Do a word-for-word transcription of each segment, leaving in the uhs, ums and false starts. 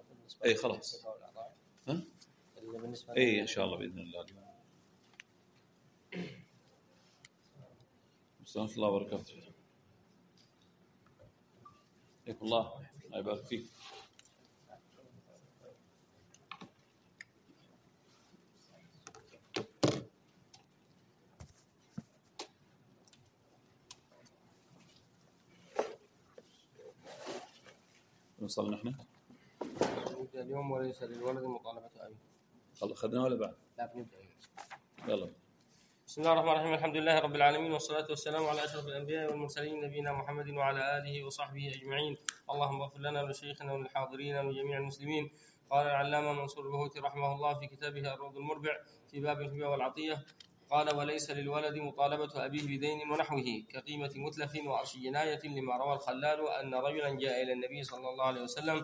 أي خلاص ها؟ أي إن شاء الله بإذن الله. ورحمة الله وبركاته. حياكم الله، الله يبارك فيك. وصلنا احنا اليوم وليس للولد مطالبة أبيه. خلص خدنا ولا بعد؟ لا بنبدأ. يلا. بسم الله الرحمن الرحيم. الحمد لله رب العالمين، والصلاة والسلام على أشرف الأنبياء والمرسلين نبينا محمد وعلى آله وصحبه أجمعين. اللهم اغفر لنا ولشيخنا وللحاضرين ولجميع المسلمين. قال العلامة منصور البهوتي رحمه الله في كتابه الروض المربع في باب الهبة والعطية، قال: وليس للولد مطالبة أبيه بدين ونحوه كقيمة متلف وأرش جناية، لما روى الخلال أن رجلا جاء إلى النبي صلى الله عليه وسلم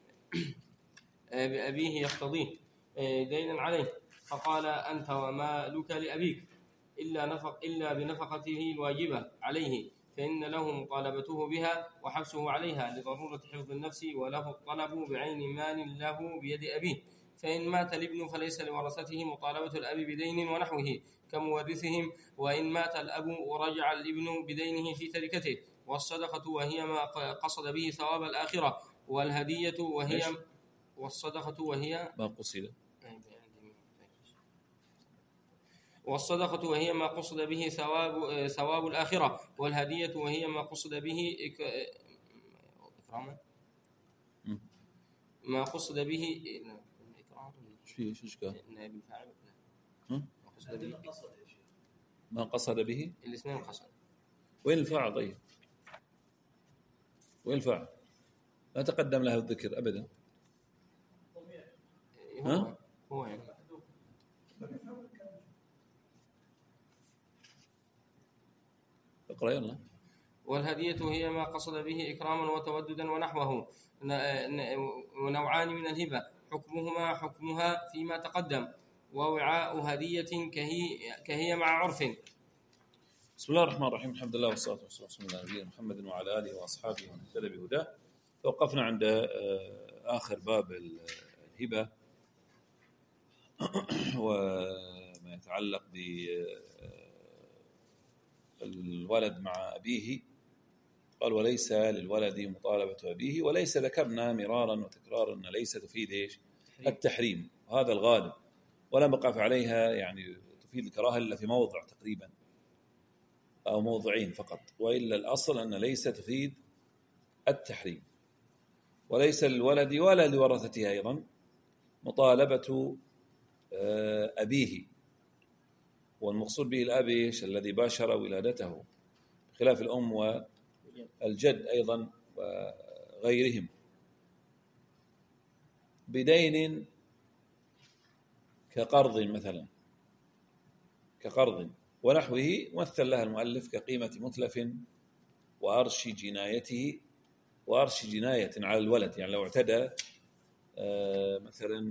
بأبيه يقتضيه دينا عليه، فقال: أنت ومالك لأبيك إلا, نفق إلا بنفقته الواجبة عليه، فإن له مطالبته بها وحبسه عليها لضرورة حفظ النفس، وله الطلب بعين مال له بيد أبيه. فإن مات الابن فليس لورثته مطالبة الأب بدين ونحوه كمورثهم، وإن مات الأب ورجع الابن بدينه في تركته. والصدقة وهي ما قصد به ثواب الآخرة، والهدية وهي والصدقة وهي ما قصد والصدقة وهي ما قصد به ثواب ثواب الآخرة، والهدية وهي ما قصد به إكراما ما قصد به إكرام. ايش فيه ايش اشكال؟ نائب الفاعل. ها؟ ما قصد به الاثنين قصد. وين الفاعل؟ طيب وين الفاعل؟ لا تقدم له الذكر أبدا. ها؟ هو يعني اقرأ يلا. والهدية هي ما قصد به إكراما وتوددا ونحوه. ونوعان من الهبة حكمهما حكمها فيما تقدم، ووعاء هدية كهي, كهي مع عرف. بسم الله الرحمن الرحيم. الحمد لله والصلاة والسلام على نبينا محمد وعلى آله وأصحابه ومن اهتدى بهداه. توقفنا عند آخر باب الهبة وما يتعلق بالولد مع أبيه. قال: وليس للولد مطالبة أبيه. وليس ذكرنا مرارا وتكرارا أن ليس تفيد إيش؟ التحريم، وهذا الغالب، ولا مقاف عليها يعني تفيد الكراهة إلا في موضع تقريبا أو موضعين فقط، وإلا الأصل أن ليس تفيد التحريم. وليس للولد ولا لورثته أيضا مطالبة أبيه، والمقصود به الأب الذي باشر ولادته، خلاف الأم والجد أيضا وغيرهم، بدين كقرض مثلا، كقرض ونحوه، مثل لها المؤلف كقيمة متلف وأرش جنايته. وأرش جناية على الولد، يعني لو اعتدى مثلا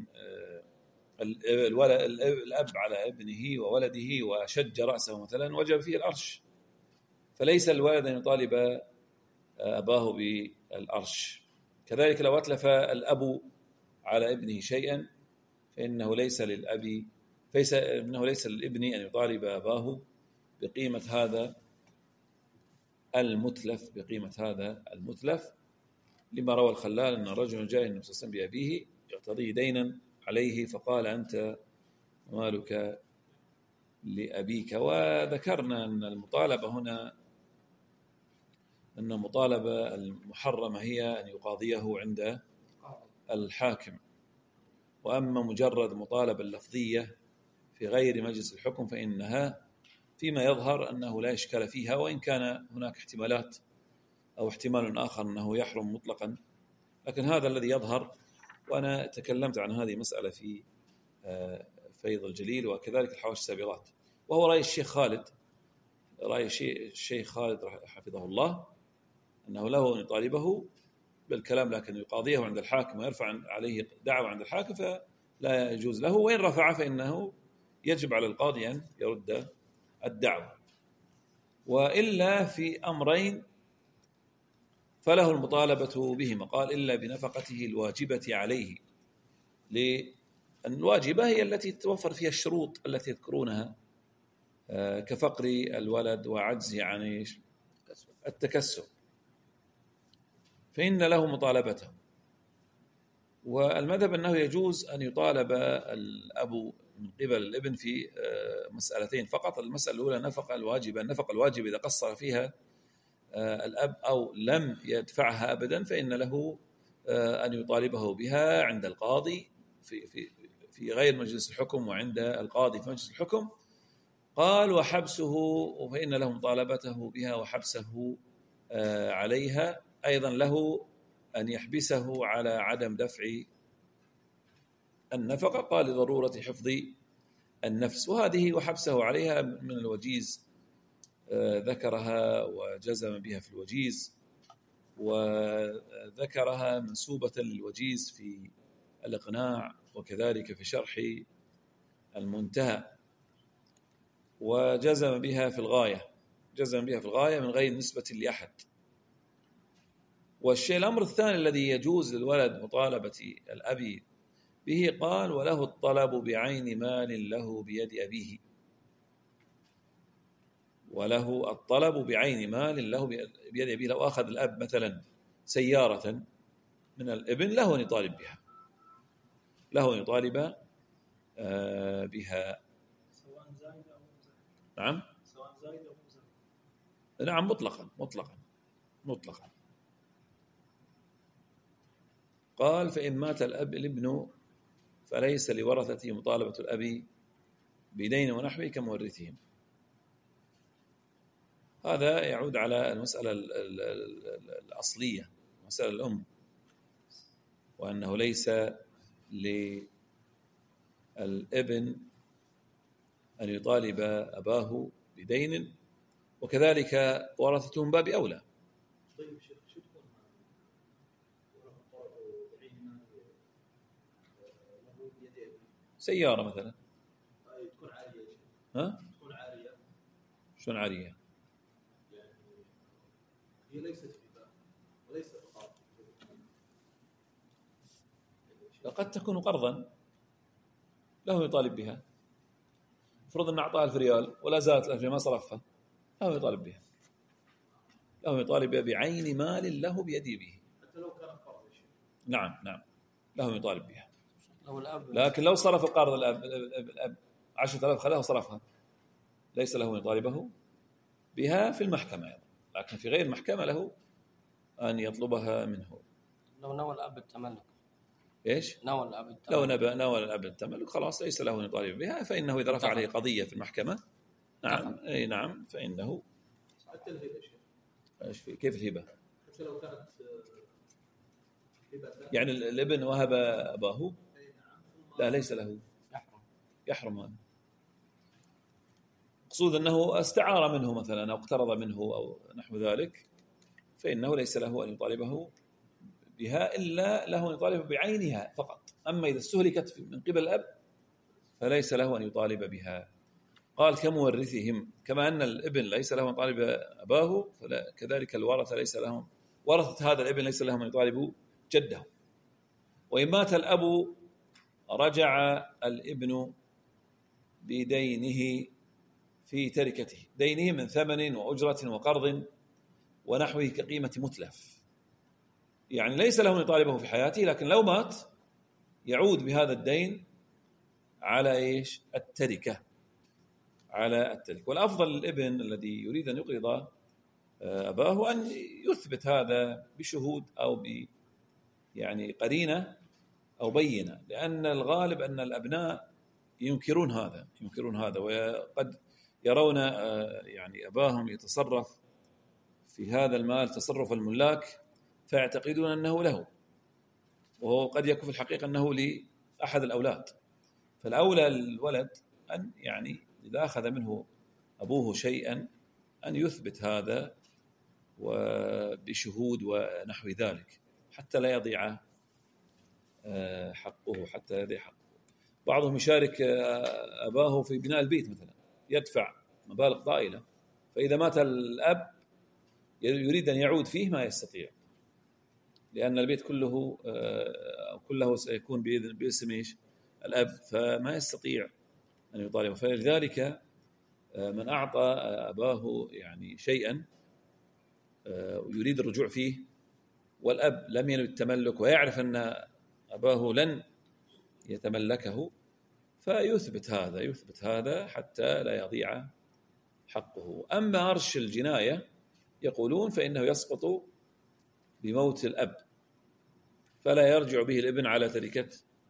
الأب على ابنه وولده وشج رأسه مثلا، وجب فيه الأرش، فليس الولد أن يطالب أباه بالأرش. كذلك لو أتلف الأب على ابنه شيئا فإنه ليس للأب فليس إنه ليس للابن أن يطالب أباه بقيمة هذا المتلف بقيمة هذا المتلف لما روى الخلال أن رجل جاء النبي صلى الله عليه وسلم بأبيه يقتضيه دينا عليه، فقال: أنت ومالك لأبيك. وذكرنا أن المطالبة هنا أن المطالبة المحرمة هي أن يقاضيه عند الحاكم، وأما مجرد مطالبة اللفظية في غير مجلس الحكم فإنها فيما يظهر أنه لا إشكال فيها، وإن كان هناك احتمالات أو احتمال آخر أنه يحرم مطلقا، لكن هذا الذي يظهر. وأنا تكلمت عن هذه المسألة في فيض الجليل وكذلك الحواشي السابغات، وهو رأي الشيخ خالد رأي الشيخ خالد حفظه الله أنه له أن يطالبه بالكلام، لكن يقاضيه عند الحاكم ويرفع عليه دعوة عند الحاكم فلا يجوز له، وإن رفع فإنه يجب على القاضي أن يرد الدعوة. وإلا في أمرين فله المطالبة بهما. قال إلا بنفقته الواجبة عليه، لأن الواجبة هي التي تتوفر فيها الشروط التي يذكرونها كفقر الولد وعجزه عن التكسب، فإن له مطالبته. والمذهب أنه يجوز أن يطالب الأب من قبل الابن في مسألتين فقط. المسألة الأولى النفقة الواجبة. النفقة الواجبة إذا قصر فيها الأب أو لم يدفعها أبدا فإن له أن يطالبه بها عند القاضي في في في غير مجلس الحكم وعند القاضي في مجلس الحكم. قال وحبسه، فإن له مطالبته بها وحبسه عليها. أيضا له أن يحبسه على عدم دفع النفقة، قال لضرورة حفظ النفس. وهذه وحبسه عليها من الوجيز ذكرها وجزم بها في الوجيز، وذكرها منسوبة للوجيز في الإقناع وكذلك في شرح المنتهى، وجزم بها في الغاية جزم بها في الغاية من غير نسبة لأحد. والشيء الأمر الثاني الذي يجوز للولد مطالبة الأب به، قال وله الطلب بعين مال له بيد أبيه. وله الطلب بعين مال له بيد أبيه. لو أخذ الأب مثلا سيارة من الابن له أن يطالب بها له أن يطالب بها. سواء زائد أو مزائد. نعم سواء زائد أو مزائد. نعم مطلقا مطلقا مطلقا. قال فإن مات الأب الابن فليس لورثته مطالبة الأب بدين ونحوه كمورثهم. هذا يعود على المسألة الأصلية، مسألة الأم، وأنه ليس للابن أن يطالب أباه بدين، وكذلك ورثته من باب أولى. طيب شيخ شو تكون سيارة مثلا تكون عارية؟ ها؟ تكون عارية. شلون عارية؟ يعني هي ليست ربا وليست قرض. قد تكون قرضا له يطالب بها. فرض أن أعطاه ألف ريال ولا زالت الألف ريال ما صرفها، له يطالب بها له يطالب بها بعين مال له بيد به. حتى لو كان قرض. نعم نعم له يطالب بها. لو الأب لكن لو صرف القرض الأب, الأب عشرة آلاف خلاها وصرفها ليس له أن يطالبه بها في المحكمة أيضا، لكن في غير المحكمة له أن يطلبها منه. لو نوى الأب التملك. إيش؟ نوى الأب التملك. لو نبى نوى الأب التملك خلاص ليس له أن يطالب بها، فإنه إذا رفع عليه قضية في المحكمة نعم أي نعم فإنه. حتى الهبة شيخ. إيش في كيف الهبة؟ حتى لو كانت هبة يعني الابن وهب أباه لا ليس له، يحرم يحرم هذا. مقصود أنه استعار منه مثلا أو اقترض منه أو نحو ذلك، فإنه ليس له أن يطالبه بها إلا له أن يطالب بعينها فقط. أما إذا استهلكت من قبل الأب فليس له أن يطالب بها. قال كمورثهم، كما أن الابن ليس له أن يطالب أباه كذلك الورثة ليس لهم ورثة هذا الابن ليس لهم أن يطالبوا جده. وإن مات الأب رجع الابن بدينه في تركته، دينه من ثمن وأجرة وقرض ونحوه كقيمة متلف، يعني ليس له أن يطالبه في حياته، لكن لو مات يعود بهذا الدين على إيش؟ التركة، على التركة. والأفضل للابن الذي يريد أن يقرض أباه أن يثبت هذا بشهود أو ب يعني قرينة أو بينة، لأن الغالب أن الأبناء ينكرون هذا ينكرون هذا وقد يرون يعني أباهم يتصرف في هذا المال تصرف الملاك فيعتقدون أنه له، وهو قد يكون في الحقيقة أنه لأحد الأولاد. فالأولى الولد أن يعني إذا أخذ منه أبوه شيئا أن يثبت هذا وبشهود ونحو ذلك حتى لا يضيع حقه حتى يضيع حقه. بعضهم يشارك أباه في بناء البيت مثلا، يدفع مبالغ طائلة، فإذا مات الأب يريد أن يعود فيه ما يستطيع، لأن البيت كله كله سيكون باسم إيش الأب، فما يستطيع أن يطالبه. فلذلك من أعطى أباه يعني شيئا ويريد الرجوع فيه والأب لم ينوي التملك ويعرف أن أباه لن يتملكه، فيثبت هذا يثبت هذا حتى لا يضيع حقه. أما أرش الجناية يقولون فإنه يسقط بموت الأب، فلا يرجع به الابن على تركة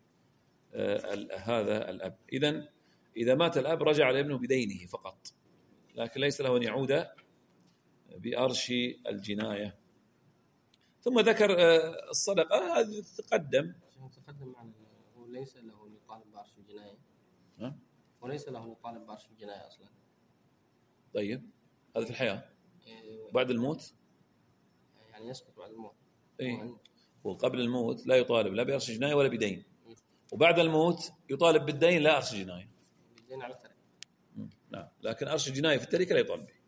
هذا الأب. إذن إذا مات الأب رجع الابن بدينه فقط، لكن ليس له أن يعود بأرش الجناية. ثم ذكر الصدقة، هذا تقدم تقدم معنا، هو ليس له أن يطالب بأرش الجناية، ها؟ وليس له أن يطالب بأرش الجناية أصلا. طيب هذا في الحياة. إيه بعد الموت يعني يسقط بعد الموت. إيه؟ وقبل الموت لا يطالب لا بأرش جناية ولا بدين، وبعد الموت يطالب بالدين لا أرش جناية. بالدين على التركة. نعم، لكن أرش جناية في التركة لا يطالب به.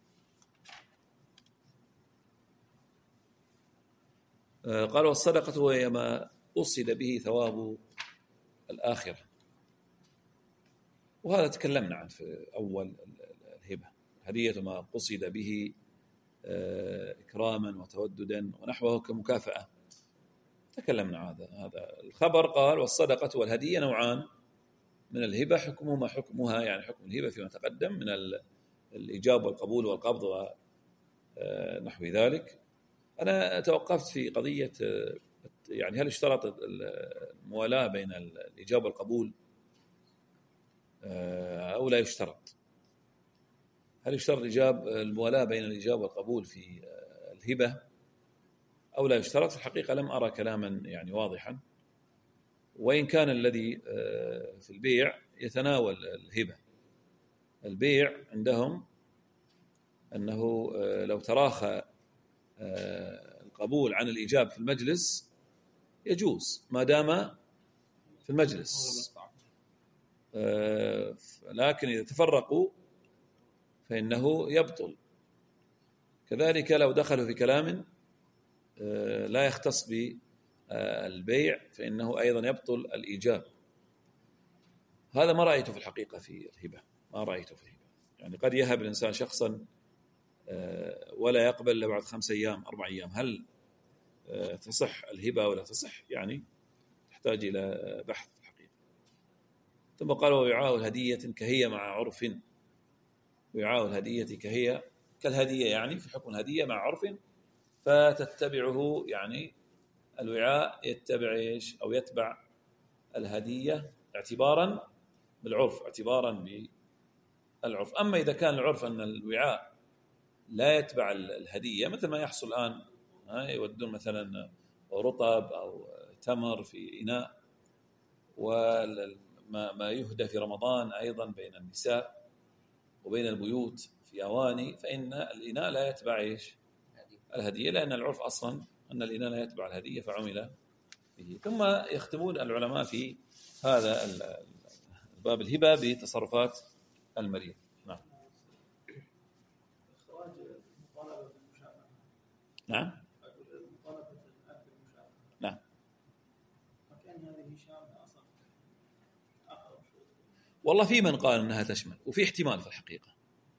قال والصدقة هي ما قصد به ثواب الآخرة، وهذا تكلمنا عنه في أول الهبة. هدية ما قصد به إكراما وتوددا ونحوه كمكافأة، تكلمنا عن هذا. هذا الخبر قال والصدقة والهدية نوعان من الهبة، حكمهما حكمها يعني حكم الهبة فيما تقدم من الإجابة والقبول والقبض ونحو ذلك. أنا توقفت في قضية يعني هل اشترط الموالاة بين الإجابة والقبول أو لا يشترط؟ هل يشترط الإجابة الموالاة بين الإجابة والقبول في الهبة أو لا يشترط؟ في الحقيقة لم أرى كلاما يعني واضحا، وإن كان الذي في البيع يتناول الهبة. البيع عندهم أنه لو تراخى القبول عن الإجابة في المجلس يجوز ما دام في المجلس، لكن إذا تفرقوا فإنه يبطل. كذلك لو دخلوا في كلام لا يختص بالبيع فإنه أيضا يبطل الإيجاب. هذا ما رأيته في الحقيقة في الهبة، ما رأيته في الهبة. يعني قد يهب الإنسان شخصا ولا يقبل إلا بعد خمس أيام أربع أيام، هل تصح الهبة ولا تصح؟ يعني تحتاج إلى بحث في الحقيقة. ثم قال ووعاء الهدية كهي مع عرف، وعاء الهدية كهي كالهدية يعني في حكم الهدية مع عرف، فتتبعه يعني الوعاء يتبع إيش أو يتبع الهدية اعتبارا بالعرف، اعتبارا بالعرف. أما إذا كان العرف أن الوعاء لا يتبع الهدية، مثل ما يحصل الآن يودون مثلا رطب أو تمر في إناء، وما يهدى في رمضان أيضا بين النساء وبين البيوت في أواني، فإن الإناء لا يتبع إيش الهدية، لأن العرف أصلا أن الإناء لا يتبع الهدية فعمل به. ثم يختمون العلماء في هذا الباب الهبة بتصرفات المريض. نعم نعم نعم. والله في من قال أنها تشمل، وفي احتمال في الحقيقة.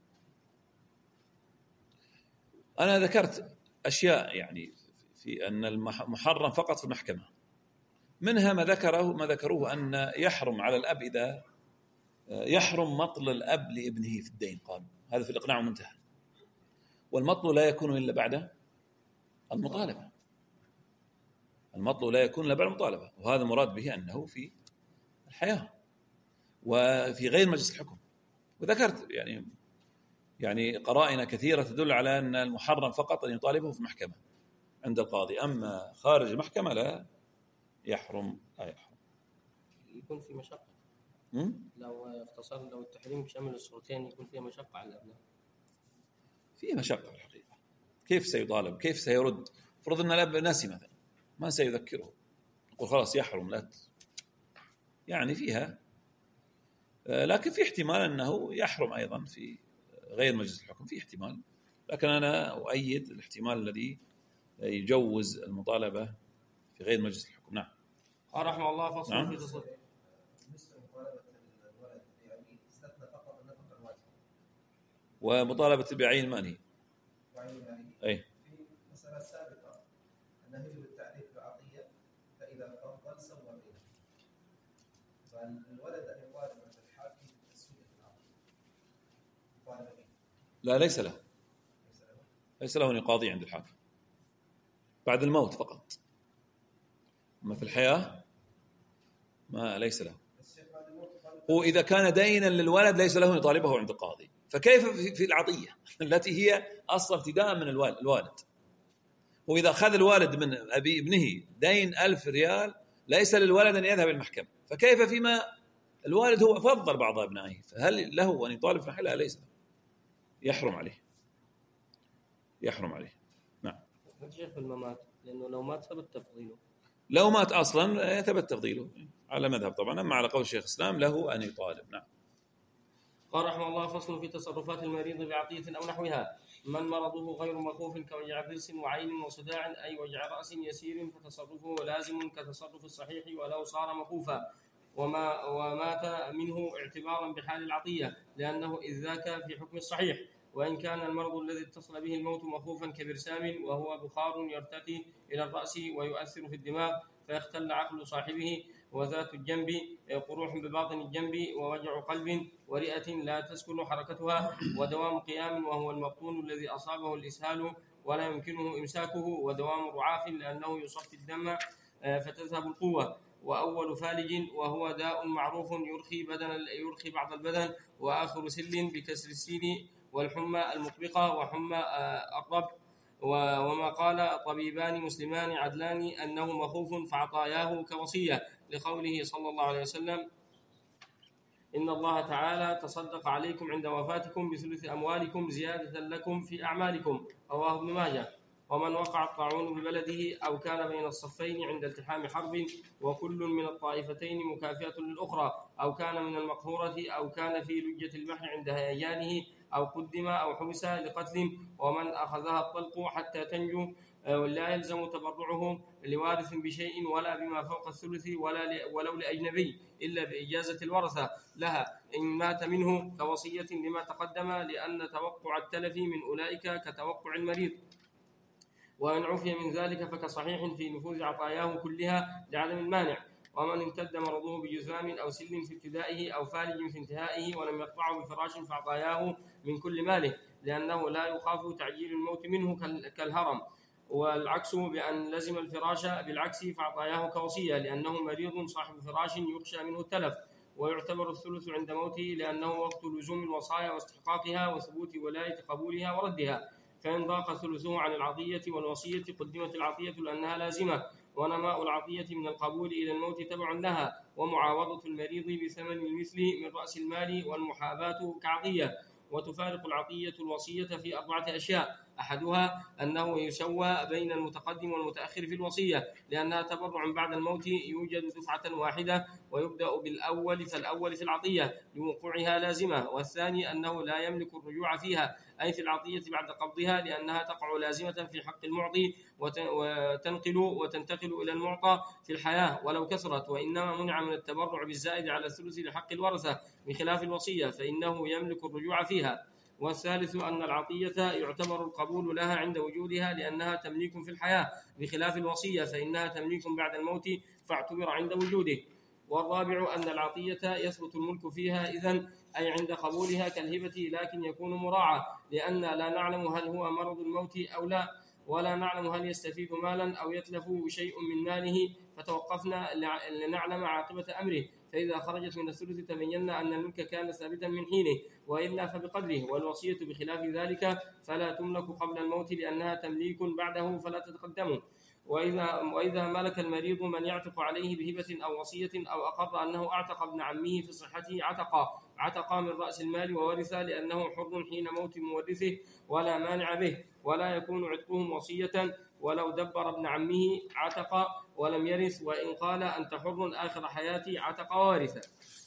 أنا ذكرت أشياء يعني في أن المحرم فقط في المحكمة، منها ما ذكره ما ذكروه أن يحرم على الأب إذا يحرم مطل الأب لابنه في الدين، قالوا هذا في الإقناع منتهى، والمطل لا يكون إلا بعد المطالبة، المطل لا يكون إلا بعد المطالبة، وهذا مراد به أنه في الحياة وفي غير مجلس الحكم. وذكرت يعني يعني قرائن كثيرة تدل على أن المحرم فقط أن يطالبه في المحكمة عند القاضي، أما خارج المحكمة لا يحرم لا يحرم. يكون في مشقة م? لو اختصر لو التحريم شمل الصورتين يكون فيه مشقة على الأبناء. فيه مشقة الحقيقة. كيف سيطالب؟ كيف سيرد؟ فرض أن الأب ناسي مثلا ما سيذكره، يقول خلاص يحرم لا ت... يعني فيها، لكن في احتمال أنه يحرم أيضا في غير مجلس الحكم، في احتمال، لكن أنا أؤيد الاحتمال الذي يجوز المطالبة في غير مجلس الحكم. نعم. قال رحمه الله فصل نعم. في تصرف ومطالبة بعين ماني. أي. في مسألة سابقة أنه يجب التعريف بعطية فإذا فرضا سوى بينه، فالولد أن يطالب عند الحاكم بالتسوية العقل. لا، ليس له ليس له أن يقاضي عند الحاكم بعد الموت فقط، أما في الحياة ما ليس له. هو إذا كان دينا للولد ليس له أن يطالبه عند القاضي، فكيف في العطية التي هي أصلا ابتداء من الوالد؟ وإذا أخذ الوالد من أبي ابنه دين ألف ريال ليس للولد أن يذهب المحكمة، فكيف فيما الوالد هو فضل بعض أبنائه؟ فهل له أن يطالب في حلها؟ ليس له، يحرم عليه يحرم عليه. نعم. شيخ الممات، لأنه لو مات ثبت تفضيله، لو مات أصلا ثبت تفضيله على مذهب طبعا، أما على قول الشيخ الإسلام له أن يطالب. نعم. قال رحمه الله فصل في تصرفات المريض بعطية أو نحوها. من مرضه غير مخوف كوجع ضرس وعين وصداع أي وجع رأس يسير فتصرفه لازم كتصرف الصحيح ولو صار مخوفا، وما ومات منه اعتبارا بحال العطية، لأنه إذ ذاك في حكم الصحيح. وإن كان المرض الذي اتصل به الموت مخوفا كبرسام وهو بخار يرتقي إلى الرأس ويؤثر في الدماغ فيختل عقل صاحبه، وذات الجنب قروح بباطن الجنب ووجع قلب ورئة لا تسكن حركتها ودوام قيام وهو المبطون الذي أصابه الإسهال ولا يمكنه إمساكه، ودوام رعاف لأنه يصفي الدم فتذهب القوة، وأول فالج وهو داء معروف يرخي بدن يرخي بعض البدن، وآخر سل بكسر السين، والحمى المطبقة وحمى الرب. وما قال طبيبان مسلمان عدلان أنه مخوف فعطاياه كوصية، لقوله صلى الله عليه وسلم إن الله تعالى تصدق عليكم عند وفاتكم بثلث أموالكم زيادة لكم في أعمالكم، رواه ابن ماجه. ومن وقع الطاعون ببلده أو كان بين الصفين عند التحام حرب وكل من الطائفتين مكافئة للأخرى، أو كان من المقهورة أو كان في لجة البحر عند هيجانه أو قدم أو حبس لقتل، ومن أخذها الطلق حتى تنجو ولا يلزم تبرعه لوارث بشيء ولا بما فوق الثلث ولا ولو لأجنبي إلا بإجازة الورثة لها إن مات منه كوصية لما تقدم، لأن توقع التلف من أولئك كتوقع المريض. وإن عفي من ذلك فكصحيح في نفوذ عطاياه كلها لعدم المانع. ومن امتد مرضه بجثام أو سل في ابتدائه أو فالج في انتهائه ولم يقطعه بفراش فعطاياه من كل ماله، لأنه لا يخاف تعجيل الموت منه كالهرم. والعكس بأن لزم الفراش بالعكس فعطاياه كوصية، لأنه مريض صاحب فراش يخشى منه التلف. ويعتبر الثلث عند موته لأنه وقت لزوم الوصايا واستحقاقها وثبوت ولاية قبولها وردها، فإن ضاق ثلثه عن العطية والوصية قدمت العطية لأنها لازمة، ونماء العطية من القبول إلى الموت تبع لها، ومعاوضة المريض بثمن المثل من رأس المال والمحاباة كعطية. وتفارق العطية الوصية في أربعة أشياء، أحدها أنه يسوى بين المتقدم والمتأخر في الوصية لأنها تبرع بعد الموت يوجد دفعة واحدة ويبدأ بالأول فالأول في العطية لوقوعها لازمة. والثاني أنه لا يملك الرجوع فيها أي في العطية بعد قبضها لأنها تقع لازمة في حق المعطي وتنقل وتنتقل إلى المعطى في الحياة ولو كثرت، وإنما منع من التبرع بالزائد على الثلث لحق الورثة بخلاف الوصية فإنه يملك الرجوع فيها. والثالث أن العطية يعتبر القبول لها عند وجودها لأنها تمليك في الحياة بخلاف الوصية فإنها تمليك بعد الموت فاعتبر عند وجوده. والرابع أن العطية يثبت الملك فيها إذن أي عند قبولها كالهبة، لكن يكون مراعى لأن لا نعلم هل هو مرض الموت أو لا، ولا نعلم هل يستفيد مالا أو يتلف شيء من ماله، فتوقفنا لنعلم عاقبة أمره، فإذا خرجت من الثلث تبينا أن الملك كان ثابتا من حينه، وإلا فبقدره. والوصية بخلاف ذلك فلا تملك قبل الموت لأنها تمليك بعده فلا تتقدم. وإذا, وإذا ملك المريض من يعتق عليه بهبة أو وصية أو أقر أنه أعتق ابن عمه في صحته عتق عتق من رأس المال وورث لأنه حر حين موت مورثه ولا مانع به، ولا يكون عتقهم وصية ولو دبر ابن عمه عتق ولم يرث، وإن قال أنت حر آخر حياتي عتق وورث.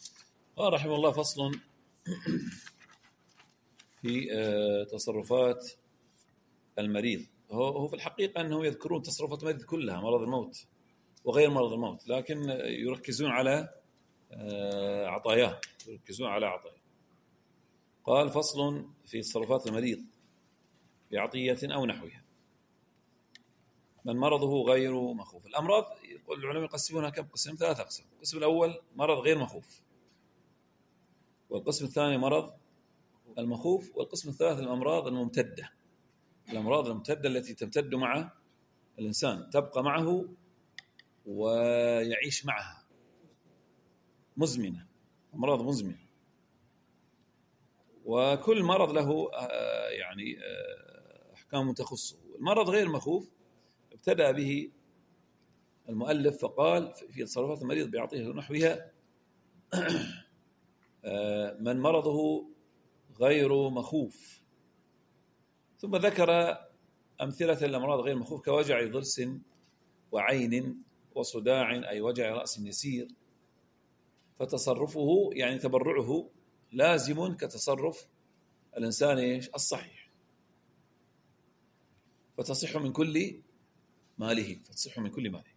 قال رحمه الله فصل في تصرفات المريض. هو هو في الحقيقة أنهم يذكرون تصرفات المريض كلها، مرض الموت وغير مرض الموت، لكن يركزون على عطاياه، يركزون على عطاياه. قال: فصل في تصرفات المريض بعطية أو نحوها من مرضه غير مخوف. الأمراض العلماء يقسمونها كم قسم؟ ثلاثة أقسام. القسم الأول مرض غير مخوف، والقسم الثاني مرض المخوف، والقسم الثالث الأمراض الممتدة. الأمراض الممتدة التي تمتد مع الإنسان، تبقى معه ويعيش معها، مزمنة، أمراض مزمنة. وكل مرض له يعني أحكام تخصه. المرض غير مخوف ابتدأ به المؤلف فقال في تصرفات المريض بعطيه ونحوها من مرضه غير مخوف، ثم ذكر أمثلة الأمراض غير مخوف كوجع ضرس وعين وصداع، أي وجع رأس يسير، فتصرفه يعني تبرعه لازم كتصرف الإنسان الصحيح، فتصح من كل ماله، فتصح من كل ماله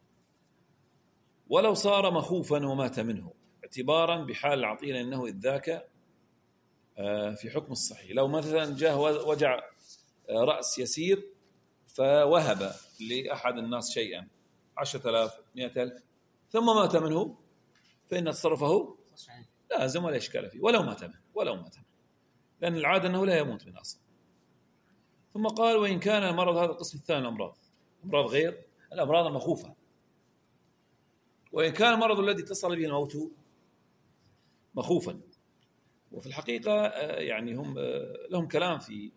ولو صار مخوفا ومات منه، اعتبارا بحال العطية لأنه إذ ذاك في حكم الصحيح. لو مثلا جاء وجع رأس يسير فوهب لأحد الناس شيئا عشرة آلاف مئة ألف ثم مات منه، فإن تصرفه لازم ولا إشكال فيه ولو مات منه، ولو مات منه، لأن العادة أنه لا يموت من أصلا. ثم قال: وإن كان المرض، هذا القسم الثاني الأمراض، أمراض غير الأمراض المخوفة. وإن كان المرض الذي اتصل به الموت مخوفا، وفي الحقيقة يعني هم لهم كلام في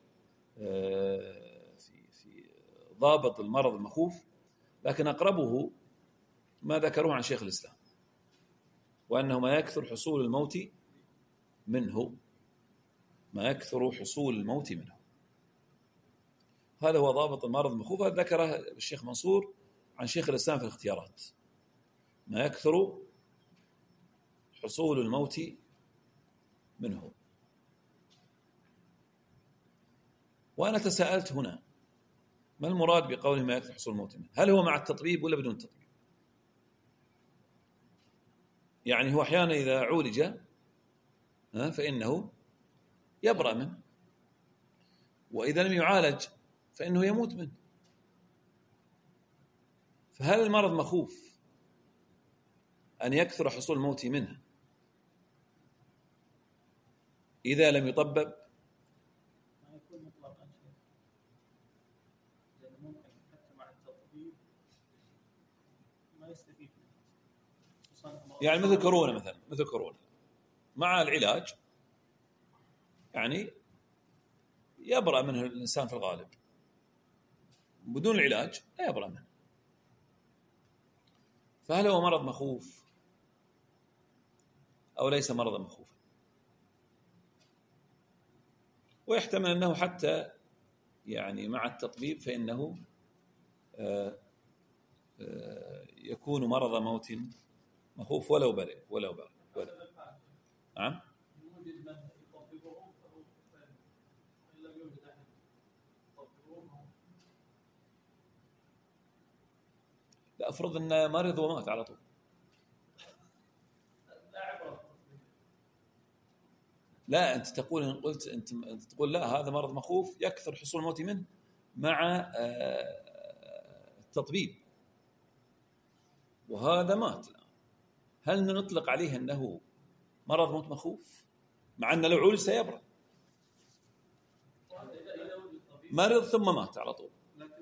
في في ضابط المرض المخوف، لكن أقربه ما ذكروه عن شيخ الإسلام، وأنه ما يكثر حصول الموت منه، ما يكثر حصول الموت منه، هذا هو ضابط المرض المخوف. ذكره الشيخ منصور عن شيخ الإسلام في الاختيارات، ما يكثر حصول الموت منه. وأنا تساءلت هنا ما المراد بقوله ما يكثر حصول الموت منه؟ هل هو مع التطبيب ولا بدون التطبيب؟ يعني هو أحيانا إذا عولج فإنه يبرأ منه، وإذا لم يعالج فإنه يموت منه. فهل المرض مخوف أن يكثر حصول الموت منه إذا لم يطبب؟ ما يكون مطلقا شيء، لأنه ممكن حتى مع التطبيب ما يستفيد منه. يعني مثل كورونا مثلا، مثل كورونا مع العلاج يعني يبرأ منه الإنسان في الغالب، بدون العلاج لا يبرأ منه. فهل هو مرض مخوف أو ليس مرضا مخوفا؟ ويحتمل أنه حتى يعني مع التطبيب فإنه آآ آآ يكون مرض موت مخوف ولو برئ ولو برئ ولو. نعم. لا، أفرض أن مرض ومات على طول. لا، أنت تقول إن قلت أنت تقول لا هذا مرض مخوف يكثر حصول الموت منه مع التطبيب، وهذا مات. هل نطلق عليه أنه مرض موت مخوف مع أن لو عولج سيبرأ؟ مرض ثم مات على طول.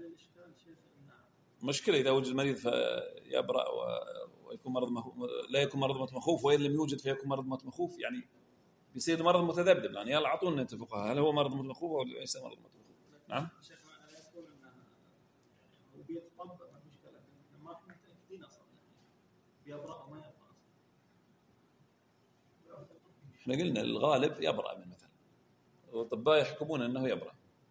مشكلة إذا وجد مريض فيبرأ ويكون مرض مخوف، لا يكون مرض موت مخوف، وإن لم يوجد فيكون مرض موت مخوف، يعني بيصير مرض متذبذب. يعني يلا أعطونا نتفقها هل هو مرض موت مخوف أو ليس مرض موت مخوف. نعم. شيخ أنا يقول إنه بيتطبق المشكلة ما إحنا متأكدين أصلاً بيبرأ أو ما يبرأ أصلاً. إحنا قلنا الغالب يبرأ من مثلا، والأطباء يحكمون أنه يبرأ،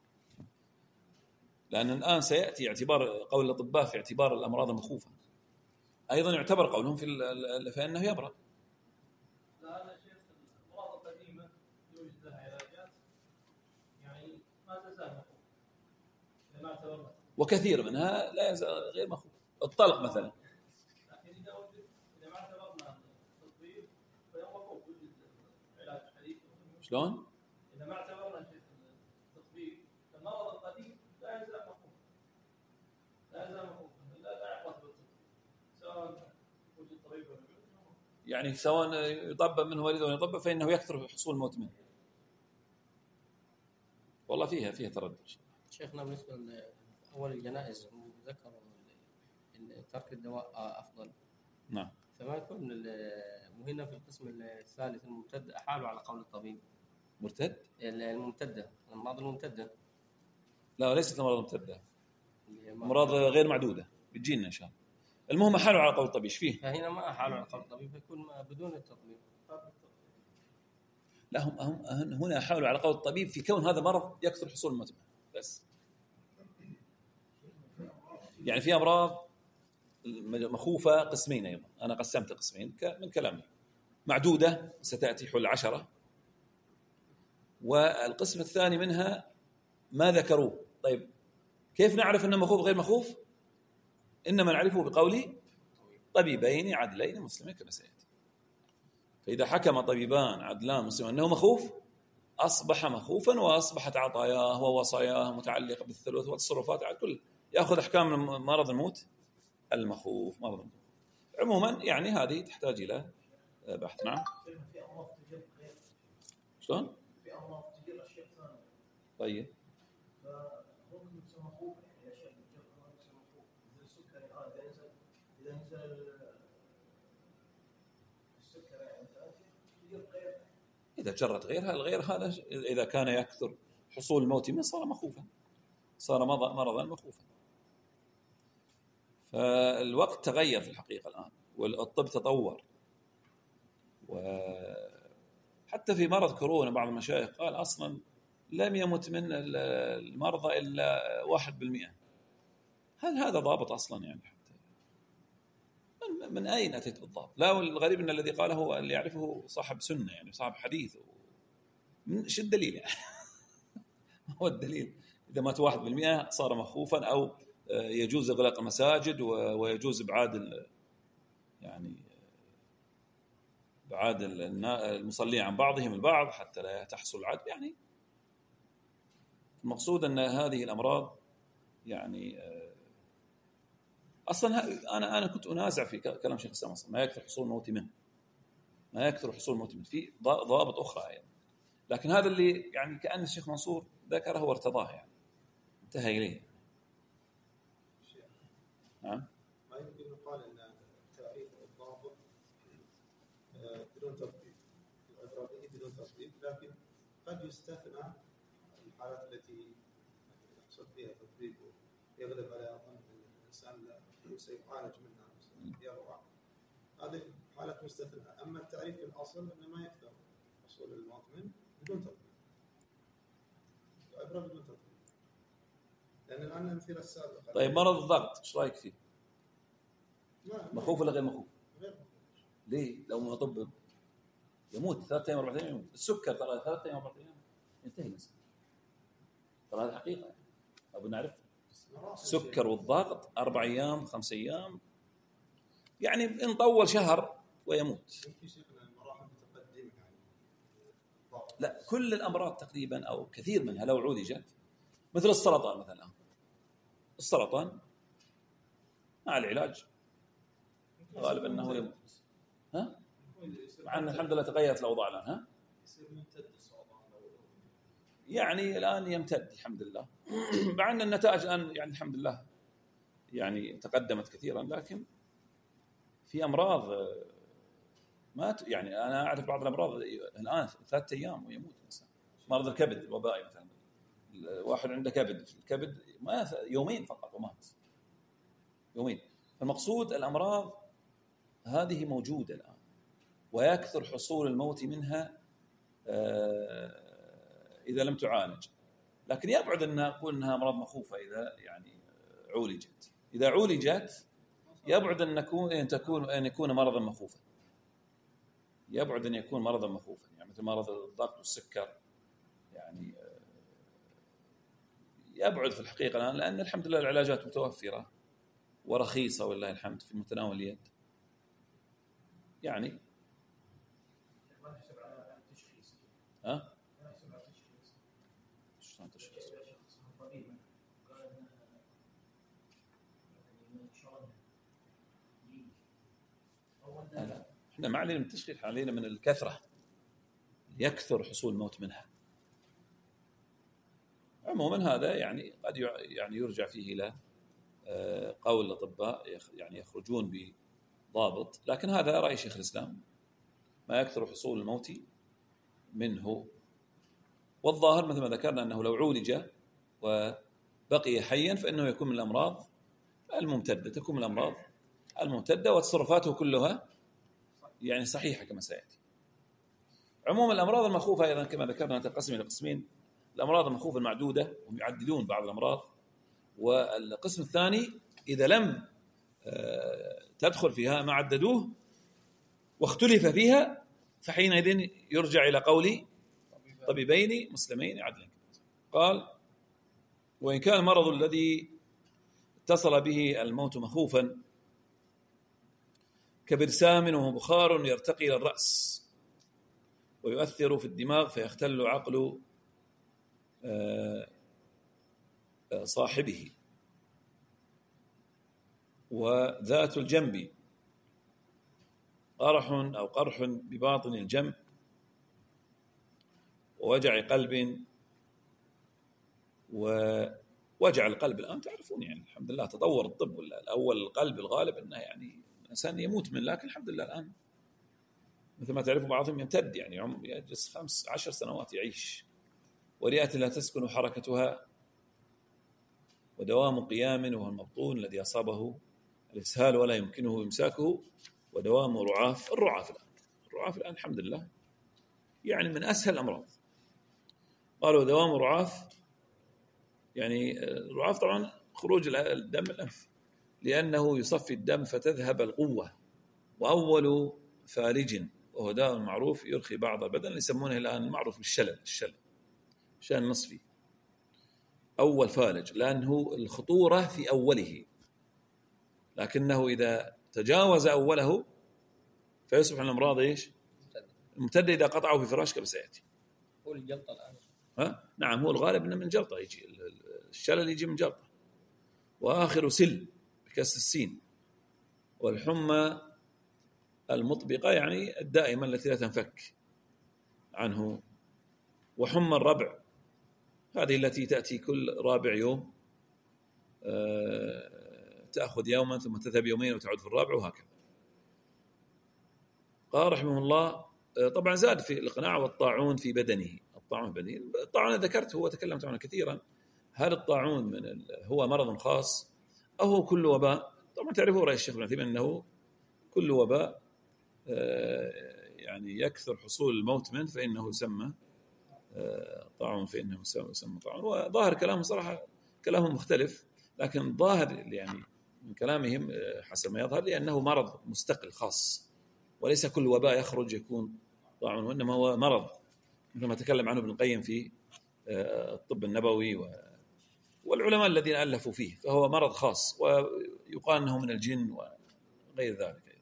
لأن الآن سيأتي اعتبار قول الأطباء في اعتبار الأمراض المخوفة، أيضا يعتبر قولهم في فإنه يبرأ. هذا شيخ الأمراض القديمة يوجد لها علاجات يعني ما تزال مخوفة، ما اعتبرنا وكثير منها لا يزال غير مخوف. الطلق مثلا، لكن اذا وجد اذا ما اعتبرنا التطبيق فهو مخوف وجد علاج حديث. شلون؟ اذا ما اعتبرنا شيء التطبيق فالمرض القديم لا يزال مخوف لا يزال مخوف لا لا يعرف بالطب سواء وجد طبيب ولا غيره. يعني سواء يطبب منه والده ولا يطبب فإنه يكثر حصول الموت منه. والله فيها فيها تردد. شيخنا بالنسبة لأول الجنائز ذكروا إن ترك الدواء أفضل. نعم. فما يكون مهمة في القسم الثالث الممتد أحاله على قول الطبيب. مرتد؟ الممتدة، الأمراض الممتدة. لا ليست الأمراض الممتدة، أمراض غير معدودة بتجينا إن شاء الله. المهم أحاله على قول الطبيب. إيش فيه؟ فهنا ما أحاله على قول الطبيب فيكون بدون التطبيق. لا هم هم هنا حاولوا على قول الطبيب في كون هذا مرض يكثر حصول الموت بس. يعني في أمراض مخوفة قسمين أيضا، أنا قسمت قسمين من كلامي، معدودة ستأتي حول عشرة، والقسم الثاني منها ما ذكروه. طيب كيف نعرف أنه مخوف غير مخوف؟ إنما نعرفه بقول طبيبين عدلين مسلمين كما سيأتي. فإذا حكم طبيبان عدلان مسلمين أنه مخوف أصبح مخوفا، وأصبحت عطاياه ووصاياه متعلقة بالثلث والتصرفات على كل يأخذ أحكام مرض الموت المخوف مرض الموت. عموما يعني هذه تحتاج إلى بحث. نعم. في أمراض تجيب غير شلون؟ في أمراض تجيب أشياء ثانية. طيب. فممكن يصير مخوف يعني أشياء تجيب أمراض يصير مخوف مثل السكر الآن إذا نزل إذا نزل السكر يعني تجيب غير. إذا جرت غيرها الغير هذا إذا كان يكثر حصول الموت منه صار مخوفا، صار مرضا مخوفا. فالوقت تغير في الحقيقة الآن، والطب تطور، وحتى في مرض كورونا بعض المشايخ قال أصلا لم يمت من المرضى إلا واحد بالمئة. هل هذا ضابط أصلا؟ يعني حتى من أين أتيت بالضابط؟ لا، والغريب أن الذي قاله هو اللي يعرفه صاحب سنة يعني صاحب حديث. شو الدليل يعني؟ هو الدليل إذا مات واحد بالمئة صار مخوفا، أو يجوز إغلاق المساجد ويجوز إبعاد يعني إبعاد المصلين عن بعضهم البعض حتى لا تحصل العدوى. يعني المقصود أن هذه الأمراض يعني أصلا أنا أنا كنت أنازع في كلام شيخ الإسلام أصلا ما يكثر حصول الموت منه، ما يكثر حصول الموت منه في ضوابط أخرى يعني. لكن هذا اللي يعني كأن الشيخ منصور ذكره وارتضاه يعني انتهى إليه. نعم. ما يمكن يقال أن التعريف الضابط بدون تطبيق، العبرة به بدون تطبيق، لكن قد يستثنى الحالات التي يقصد فيها تطبيق يغلب على ظن الإنسان سيعالج منها يروع، هذه حالات مستثنى. أما التعريف الأصل أنه ما يكثر حصول الموت منه بدون تطبيق، العبرة بدون تطبيق. لأن الآن الأمثلة السابقة. طيب مرض الضغط إيش رأيك فيه؟ مخوف ولا غير مخوف؟ غير مخوف. ليه؟ لو مطبب يموت ثلاثة أيام أربعة أيام يموت. السكر ترى ثلاثة أيام أربعة أيام ينتهي الإنسان. ترى هذه حقيقة أبو نعرف. السكر والضغط أربع أيام خمس أيام يعني إن طول شهر ويموت. لا كل الأمراض تقريبا أو كثير منها لو عولجت مثل السرطان مثلا، السرطان مع العلاج غالبا أنه يموت. ها؟ مع أن الحمد لله تغيرت الأوضاع الآن. ها؟ يعني الآن يمتد الحمد لله مع أن النتائج الآن يعني الحمد لله يعني تقدمت كثيرا، لكن في أمراض ما يعني أنا أعرف بعض الأمراض الآن ثلاثة أيام ويموت الإنسان. مرض الكبد الوبائي مثلا، واحد عنده كبد في الكبد ما يومين فقط ومات يومين. فالمقصود الأمراض هذه موجودة الآن ويكثر حصول الموت منها إذا لم تعالج، لكن يبعد أن نقول أنها أمراض مخوفة إذا يعني عولجت. إذا عولجت يبعد أن نكون أن تكون أن يكون مرضا مخوفا، يبعد أن يكون مرضا مخوفا يعني مثل مرض الضغط والسكر يعني يبعد في الحقيقة الآن، لأن الحمد لله العلاجات متوفرة ورخيصة والله الحمد في متناول اليد. يعني ها؟ لا، احنا ما علينا من التشخيص، علينا من الكثرة، يكثر حصول الموت منها. عموما هذا يعني قد يعني يرجع فيه إلى قول الأطباء يعني يخرجون بضابط، لكن هذا رأي شيخ الإسلام، ما يكثر حصول الموت منه. والظاهر مثل ما ذكرنا أنه لو عولج وبقي حيا فإنه يكون من الأمراض الممتدة، تكون من الأمراض الممتدة وتصرفاته كلها يعني صحيحة كما سيأتي. عموما الأمراض المخوفة أيضا كما ذكرنا تنقسم إلى قسمين: الأمراض المخوفة المعدودة، وهم يعددون بعض الأمراض، والقسم الثاني إذا لم تدخل فيها ما عددوه واختلف فيها فحينئذ يرجع إلى قول طبيبين مسلمين عدلين. قال: وإن كان المرض الذي اتصل به الموت مخوفا كبرسام وهو بخار يرتقي إلى الرأس ويؤثر في الدماغ فيختل عقل صاحبه، وذات الجنب قرح أو قرح بباطن الجنب ووجع قلب. ووجع القلب الآن تعرفون يعني الحمد لله تطور الطب، ولا الأول القلب الغالب أنه يعني الإنسان يموت من، لكن الحمد لله الآن مثل ما تعرفوا بعضهم يمتد يعني عمر يجلس خمس عشر سنوات يعيش. ورئة لا تسكن حركتها ودوام قيام وهو المبطون الذي أصابه الإسهال ولا يمكنه إمساكه ودوام رعاف. الرعاف الآن الرعاف الآن الحمد لله يعني من أسهل الأمراض. قالوا دوام رعاف، يعني الرعاف طبعا خروج الدم من الأنف لأنه يصفي الدم فتذهب القوة، وأول فالج وهو داء معروف يرخي بعض البدن يسمونه الآن المعروف بالشلل، الشلل شلل نصفي. أول فالج لأنه الخطورة في أوله، لكنه إذا تجاوز أوله فيصبح الأمراض إيش؟ الممتدة إذا قطعه في فراش كما سيأتي. هو الجلطة الآن. ها؟ نعم هو الغالب إنه من جلطة يجي، الشلل يجي من جلطة. وآخر سل بكسر السين. والحمى المطبقة يعني الدائمة التي لا تنفك عنه. وحمى الربع هذه التي تأتي كل رابع يوم، تأخذ يوما ثم تذهب يومين وتعود في الرابع وهكذا. قال رحمه الله طبعا زاد في الإقناع والطاعون في بدنه. الطاعون في بدنه، الطاعون ذكرت هو تكلمت عنه كثيرا. هل الطاعون من هو مرض خاص أو هو كل وباء؟ طبعا تعرفوا رأي الشيخ ابن عثيمين أنه كل وباء يعني يكثر حصول الموت منه فإنه يسمى طاعون، فإنه يسمى طاعون. وظاهر كلامه صراحة كلامه مختلف، لكن ظاهر يعني من كلامهم حسب ما يظهر لأنه مرض مستقل خاص، وليس كل وباء يخرج يكون طاعون، وإنما هو مرض مثل ما تكلم عنه ابن القيم في الطب النبوي والعلماء الذين ألفوا فيه، فهو مرض خاص ويقال أنه من الجن وغير ذلك.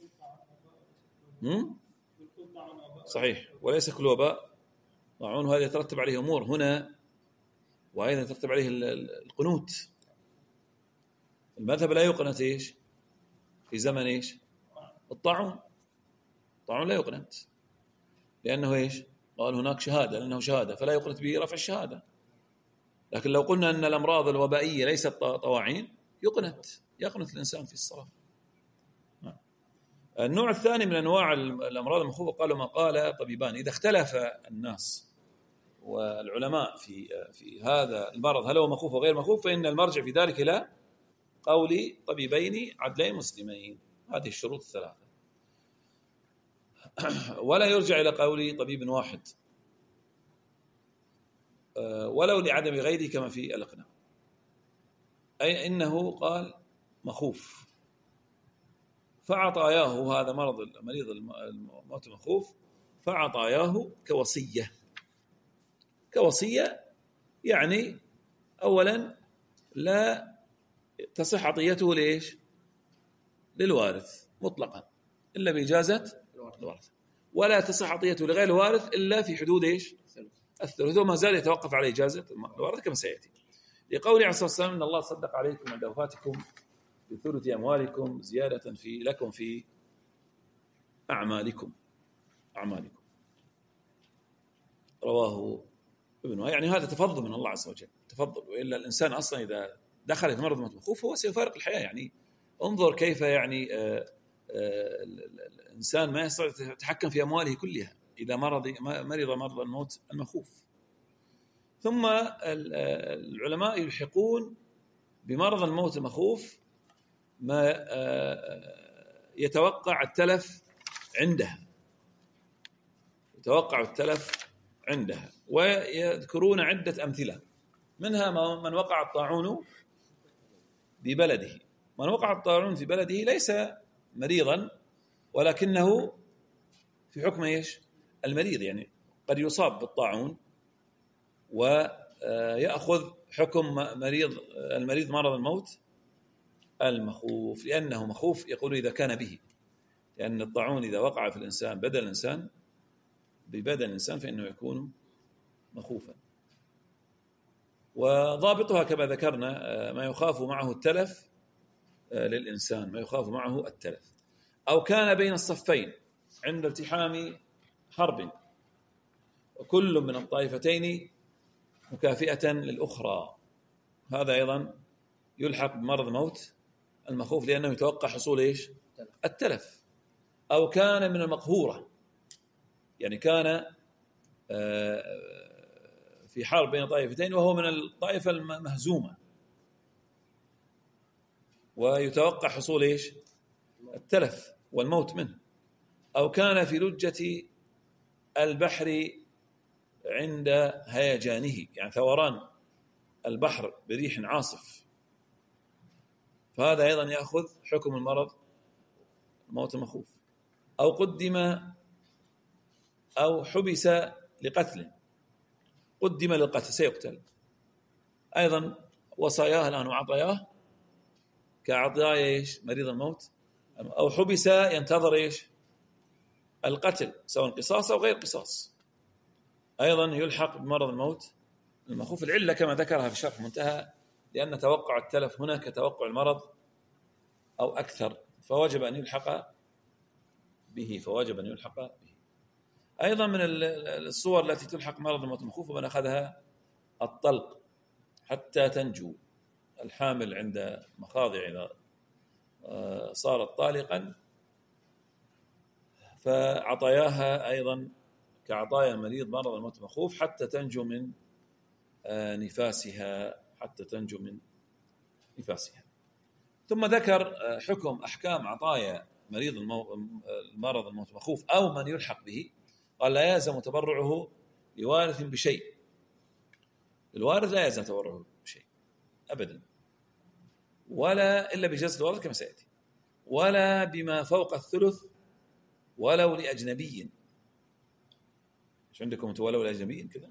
صحيح، وليس كل وباء طاعون، وهذا يترتب عليه أمور هنا، وأيضا يترتب عليه القنوت. المذهب لا يقنت إيش في زمن إيش الطاعون، الطاعون لا يقنت لأنه إيش قال هناك شهادة، لأنه شهادة فلا يقنت به رفع الشهادة. لكن لو قلنا أن الأمراض الوبائية ليست طواعين يقنت، يقنت الإنسان في الصلاة. النوع الثاني من أنواع الأمراض المخوفة قالوا ما قال طبيبان: إذا اختلف الناس والعلماء في في هذا المرض هل هو مخوف وغير مخوف، فإن المرجع في ذلك إلى قول طبيبين عدلين مسلمين. هذه الشروط الثلاثة، ولا يرجع إلى قول طبيب واحد ولو لعدم غيره كما في الإقناع. أي إنه قال مخوف فعطاياه، هذا مرض المريض الموت مخوف، فعطاياه كوصية. كوصية يعني أولا لا تصح عطيته ليش؟ للوارث مطلقا إلا بإجازة الوارث، ولا تصح عطيته لغير الوارث إلا في حدود إيش؟ الثلث، وما زال يتوقف على إجازة الوارث كما سيأتي. لقول عليه الصلاة والسلام إن الله صدق عليكم عند وفاتكم بثلث أموالكم زيادة في لكم في أعمالكم أعمالكم رواه ابن، يعني هذا تفضل من الله عز وجل، تفضل. وإلا الإنسان أصلا إذا دخل في مرض مخوف هو سيفارق الحياة. يعني انظر كيف يعني آآ آآ الإنسان ما يستطيع يتحكم في أمواله كلها إذا مرض مرض مرض الموت المخوف. ثم العلماء يلحقون بمرض الموت المخوف ما يتوقع التلف عندها، يتوقع التلف عندها، ويذكرون عدة أمثلة، منها من وقع الطاعون ببلده. من وقع الطاعون في بلده ليس مريضا ولكنه في حكم ايش؟ المريض، يعني قد يصاب بالطاعون ويأخذ حكم مريض المريض مرض الموت المخوف، لأنه مخوف. يقول إذا كان به، لأن الطاعون إذا وقع في الإنسان بدل الإنسان ببدن الإنسان فإنه يكون مخوفا. وضابطها كما ذكرنا ما يخاف معه التلف للإنسان، ما يخاف معه التلف. أو كان بين الصفين عند التحام حرب وكل من الطائفتين مكافئة للأخرى، هذا أيضا يلحق بمرض الموت المخوف لأنه يتوقع حصول إيش؟ التلف. أو كان من المقهورة، يعني كان في حرب بين طائفتين وهو من الطائفة المهزومة ويتوقع حصول إيش؟ التلف والموت منه. أو كان في لجة البحر عند هيجانه، يعني ثوران البحر بريح عاصف، فهذا أيضا يأخذ حكم المرض الموت المخوف. أو قدم أو حبس لقتل، قدم للقتل سيقتل، أيضا وصاياه الآن وعطاياه كعطايا إيش؟ مريض الموت. أو حبس ينتظر إيش؟ القتل سواء قصاص أو غير قصاص، أيضا يلحق بمرض الموت المخوف. العلة كما ذكرها في شرح منتهى، لأن توقع التلف هنا كتوقع المرض أو أكثر، فوجب أن يلحق به فوجب أن يلحق به. أيضا من الصور التي تلحق مرض الموت المخوف ومن أخذها الطلق حتى تنجو الحامل عند مخاضع إذا صارت طالقا، فعطاياها أيضا كعطايا المريض مرض الموت المخوف حتى تنجو من نفاسها حتى تنجو من نفاسها. ثم ذكر حكم أحكام عطايا مريض المرض الموت المخوف أو من يلحق به. قال لا يلزم تبرعه لوارث بشيء، الوارث لا يلزم تبرعه بشيء أبدا، ولا إلا بجزء الوارث كما سيأتي، ولا بما فوق الثلث ولو لأجنبي. إيش عندكم ولو لأجنبي كذا؟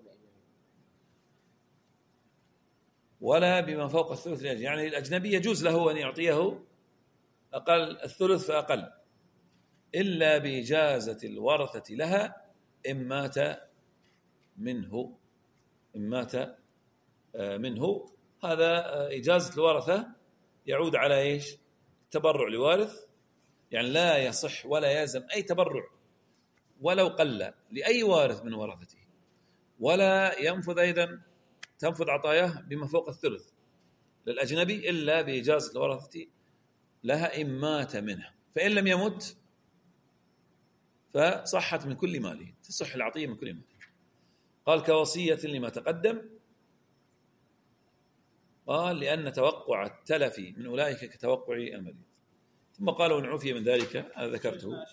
ولا بما فوق الثلث لأجنبي، يعني الأجنبي يجوز له أن يعطيه أقل الثلث فأقل، إلا بإجازة الورثة لها إن مات منه إن مات منه. هذا إجازة الورثة يعود على إيش؟ تبرع لوارث، يعني لا يصح ولا يلزم أي تبرع ولو قل لأي وارث من ورثته، ولا ينفذ أيضا تنفذ عطاياه بما فوق الثلث للأجنبي إلا بإجازة الورثة لها إن مات منه، فإن لم يمت فصحت من كل ماله، تصح العطية من كل ماله. قال كوصية لما تقدم، قال لأن توقع التلف من أولئك كتوقع المريض. ثم قال وإن عفي من ذلك، أنا ذكرته.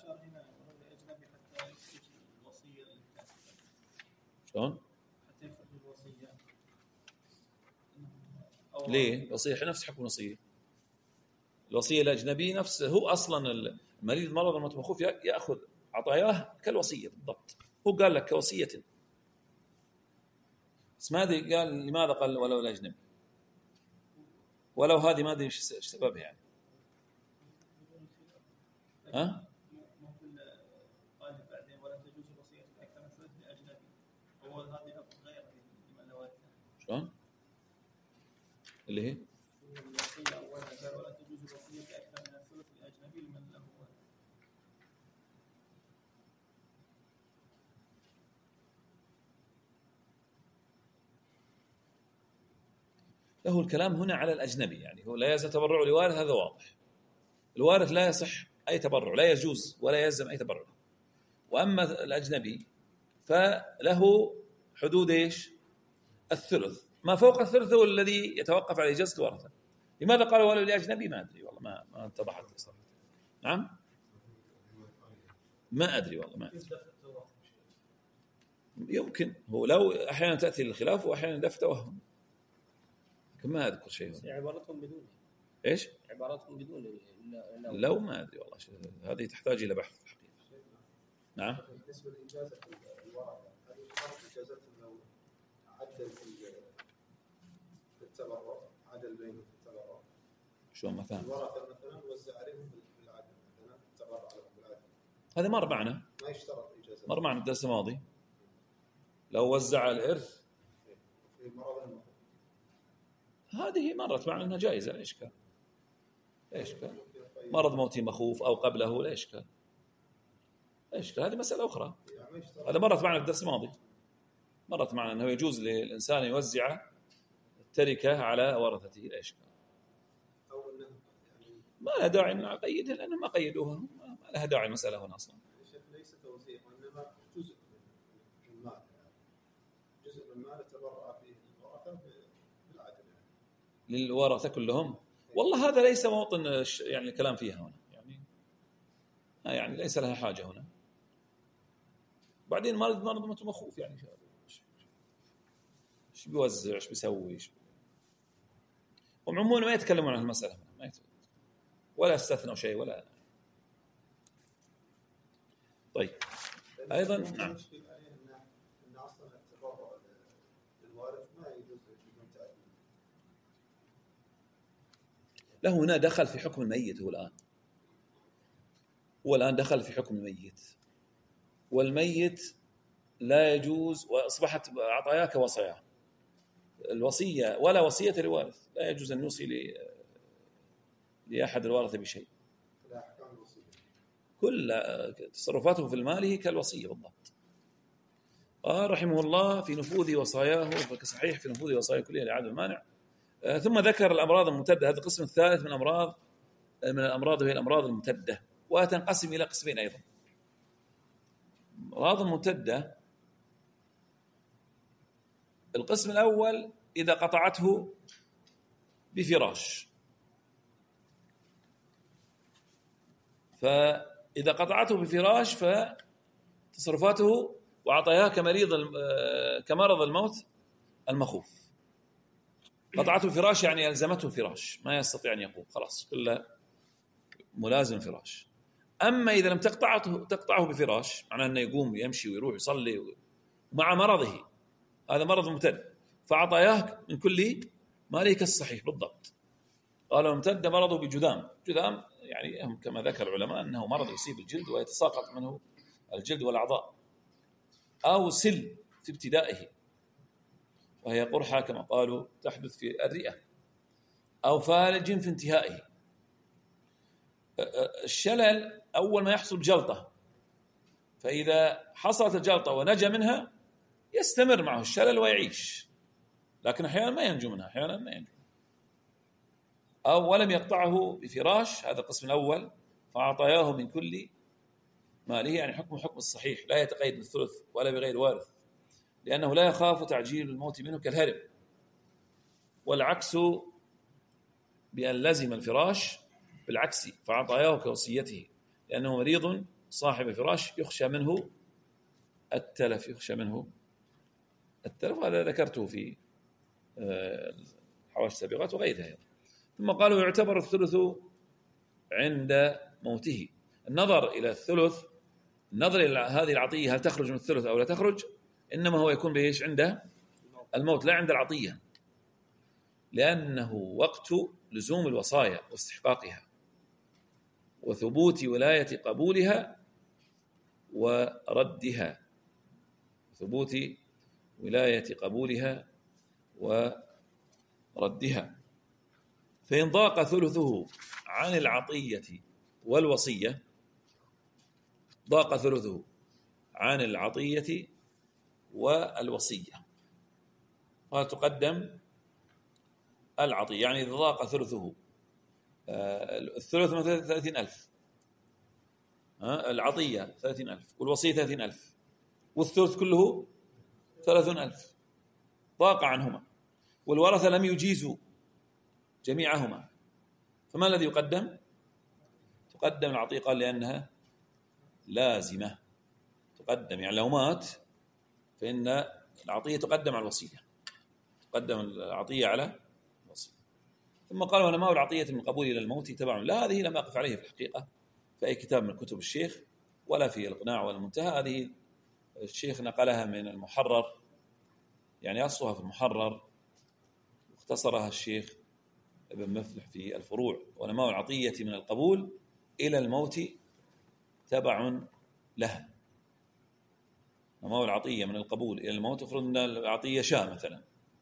شلون؟ ليه؟ وصية نفس حكم الوصية. الوصية الأجنبي نفس هو أصلا المريض مرض الموت المخوف يأخذ عطاياه كالوصية بالضبط، هو قال لك كوصية. بس ما ادري قال لماذا قال ولو الاجنبي، ولو هذه ما ادري ايش سببها يعني. ها ممكن قال بعدين ولا تجوز الوصيه اكثر من ثلث لاجنبي، هو هذه غير لمن لا ورث. شلون اللي هي الوصيه اولا قال ولا تجوز الوصيه اكثر من الثلث لاجنبي لمن له ورث. له الكلام هنا على الأجنبي، يعني هو لا يزال تبرع لوارث، هذا واضح. الوارث لا يصح أي تبرع، لا يجوز ولا يلزم أي تبرع. وأما الأجنبي فله حدود إيش؟ الثلث، ما فوق الثلث هو الذي يتوقف على إجازة الورثة. لماذا قالوا ولو لأجنبي؟ ما أدري والله، ما ما اتضحت لي صراحة. نعم ما أدري والله، ما أدري. يمكن هو لو أحيانا تأتي للخلاف وأحيانا دفع توهم، لكن ما أذكر شيء. عبارتهم بدون إيش؟ عبارتهم بدون لا لو ما أدري والله، هذه تحتاج إلى بحث حقيقة. نعم. بالنسبه لاجازه الورثه، هل يشترط اجازه لو عدل في التبرع، عدل بينهم في التبرع؟ شلون ما فهم؟ الورثه مثلا وزع عليهم بالعدل، مثلا تبرع لهم بالعدل، هذا مر معنا، ما يشترط اجازه. مر معنا الدرس الماضي. لو وزع الإرث في مرض المخ، هذه مرت معنا أنها جائزة، لا إشكال. لا إشكال. مرض موتي مخوف أو قبله، لا إشكال. لا إشكال، هذه مسألة أخرى. هذا مرت معنا في الدرس الماضي، مرت معنا أنه يجوز للإنسان يوزع التركة على ورثته، لا إشكال. او انه يعني ما لها داعي أن نقيدها لأنه ما قيدوها، ما لها داعي المسألة هنا أصلا. ليس توزيع، وانما جزء من المال، يعني جزء من المال تبرع فيه الورثه بالعدل يعني. للورثة كلهم، والله هذا ليس موطن يعني الكلام فيها هنا، يعني يعني ليس لها حاجة هنا. بعدين مرض مرض مخوف، يعني ايش بيوزع، ايش بيسوي، ايش وعموما ما يتكلمون عن المسألة هنا، ما يتكلم. ولا استثنوا شيء ولا. طيب أيضا نعم. ان اصلا التبرع للوارث ما يجوز بدون تأديب. له هنا دخل في حكم الميت. هو الآن هو الآن دخل في حكم الميت، والميت لا يجوز، وأصبحت عطاياه كوصاياه. الوصية ولا وصية لوارث، لا يجوز أن يوصي لأحد الوارثة بشيء. كل تصرفاته في المال كالوصية بالضبط. قال رحمه الله في نفوذ وصاياه، فكصحيح في نفوذ وصاياه كلها لعدم المانع. ثم ذكر الأمراض الممتدة، هذا القسم الثالث من أمراض من الأمراض وهي الأمراض الممتدة، وتنقسم إلى قسمين أيضا. أمراض ممتدة، القسم الأول إذا قطعته بفراش، فإذا قطعته بفراش فتصرفاته وعطاياه كمريض كمرض الموت المخوف. قطعته فراش يعني ألزمته فراش، ما يستطيع أن يقوم، خلاص كله ملازم فراش. أما إذا لم تقطعه تقطعه بفراش، معناه أنه يقوم ويمشي ويروح يصلي مع مرضه، هذا مرض ممتد، فعطاياه من كل ماله كالصحيح بالضبط. قالوا امتد مرضه بجذام. جذام يعني هم كما ذكر العلماء أنه مرض يصيب الجلد ويتساقط منه الجلد والأعضاء، أو سل في ابتدائه وهي قرحة كما قالوا تحدث في الرئة، أو فالج في انتهائه. الشلل أول ما يحصل جلطة، فإذا حصلت الجلطة ونجا منها يستمر معه الشلل ويعيش، لكن أحيانا ما ينجو منها، أحيانا ما ينجو. أو ولم يقطعه بفراش، هذا القسم الأول، فعطاياه من كل ماله، يعني حكم حكم الصحيح، لا يتقيد بالثلث ولا بغير وارث، لأنه لا يخاف تعجيل الموت منه كالهرم. والعكس بأن لزم الفراش بالعكس، فعطاياه كوصيته، لأنه مريض صاحب فراش يخشى منه التلف، يخشى منه التلف. هذا ذكرته في الحواشي السابقات وغيرها. ثم قالوا يعتبر الثلث عند موته. النظر إلى الثلث، النظر إلى هذه العطية هل تخرج من الثلث أو لا تخرج، إنما هو يكون بإيش عنده الموت لا عند العطية، لأنه وقت لزوم الوصايا واستحقاقها وثبوت ولاية قبولها وردها، ثبوت ولاية قبولها وردها. فإن ضاق ثلثه عن العطية والوصية، ضاق ثلثه عن العطية والوصية، فتقدم العطية. يعني إذا ضاق ثلثه، الثلث مثلا ثلاثين ألف، العطية ثلاثين ألف والوصية ثلاثين ألف والثلث كله ثلاثون ألف، ضاق عنهما والورثة لم يجيزوا جميعهما، فما الذي يقدم؟ تقدم العطية، قال لأنها لازمة تقدم. يعني لو مات فإن العطية تقدم على الوصية، تقدم العطية على الوصية. ثم قال ونماء العطية من قبول إلى الموت تبع لا، هذه لم أقف عليها في الحقيقة في أي كتاب من كتب الشيخ ولا في الإقناع ولا المنتهى. هذه الشيخ نقلها من المحرر، يعني أصلها في المحرر، واختصرها الشيخ ابن مفلح في الفروع. ونماء العطية من القبول إلى الموت تبع لها. نماء العطية من القبول إلى الموت، افرض أن العطية شاء مثلا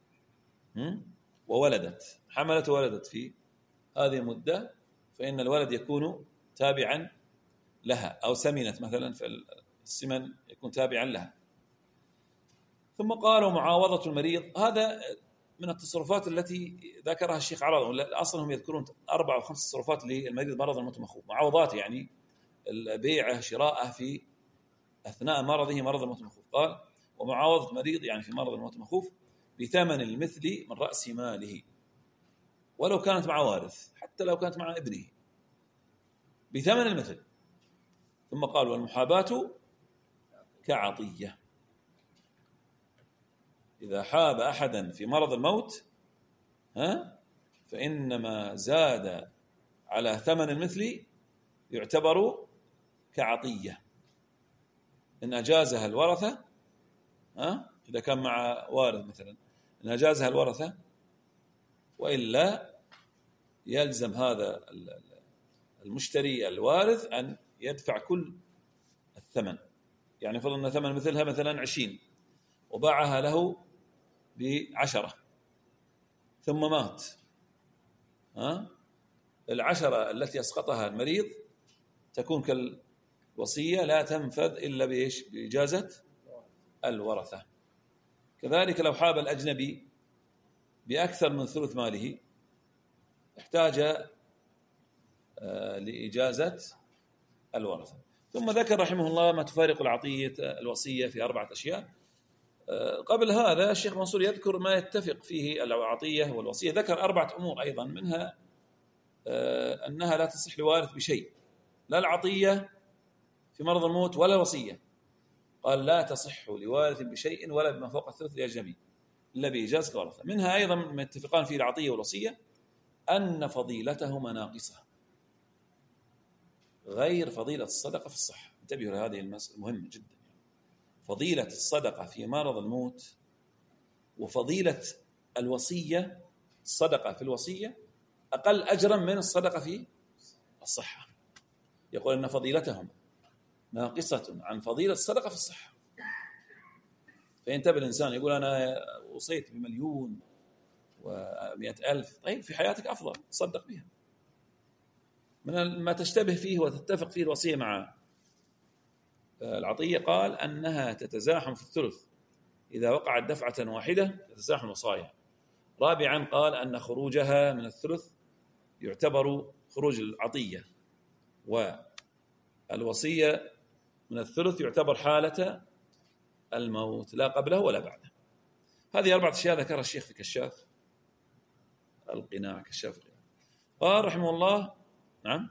وولدت، حملت وولدت في هذه المدة، فإن الولد يكون تابعا لها، أو سمنت مثلا، فالسمن يكون تابعا لها. ثم قال ومعاوضة المريض، هذا من التصرفات التي ذكرها الشيخ عرض. أصلا هم يذكرون أربع أو خمس تصرفات للمريض مرض الموت مخوف، معاوضات يعني بيعه شراءه في أثناء مرضه مرض الموت مخوف. قال ومعاوضة مريض يعني في مرض الموت مخوف بثمن المثل من رأس ماله، ولو كانت مع وارث، حتى لو كانت مع ابنه، بثمن المثل. ثم قال والمحاباة كعطية، إذا حاب أحدا في مرض الموت ها فإنما زاد على ثمن المثل يعتبر كعطية إن أجازها الورثة، ها إذا كان مع وارث مثلا إن أجازها الورثة، وإلا يلزم هذا المشتري الوارث أن يدفع كل الثمن. يعني فرض أن ثمن مثلها مثلا عشرين وباعها له بعشرة ثم مات، ها العشرة التي أسقطها المريض تكون كالوصية لا تنفذ إلا بإيش؟ بإجازة الورثة. كذلك لو حاب الأجنبي بأكثر من ثلث ماله احتاج لإجازة الورثة. ثم ذكر رحمه الله ما تفارق العطية الوصية في أربعة أشياء. قبل هذا الشيخ منصور يذكر ما يتفق فيه العطية والوصية، ذكر أربعة أمور أيضا، منها أنها لا تصح لوارث بشيء، لا العطية في مرض الموت ولا الوصية. قال لا تصح لوارث بشيء ولا بما فوق الثلث لأجنبي إلا بإجازة الورثة. منها أيضا ما يتفقان فيه العطية والوصية أن فضيلتهما ناقصة غير فضيلة الصدقة في الصحة. انتبهوا لهذه المسألة مهمة جدا. فضيلة الصدقة في مرض الموت وفضيلة الوصية، الصدقة في الوصية أقل أجرا من الصدقة في الصحة. يقول أن فضيلتهم ناقصة عن فضيلة الصدقة في الصحة. فينتبه الإنسان يقول أنا وصيت بمليون ومئة ألف، طيب في حياتك أفضل تصدق بها. من ما تشتبه فيه وتتفق فيه الوصية مع العطية قال أنها تتزاحم في الثلث إذا وقعت دفعة واحدة، تتزاحم الوصايا. رابعا قال أن خروجها من الثلث يعتبر خروج العطية، والوصية من الثلث يعتبر حالة الموت لا قبله ولا بعده. هذه أربعة أشياء ذكرها الشيخ في كشاف القناع. كشاف القناع قال رحمه الله نعم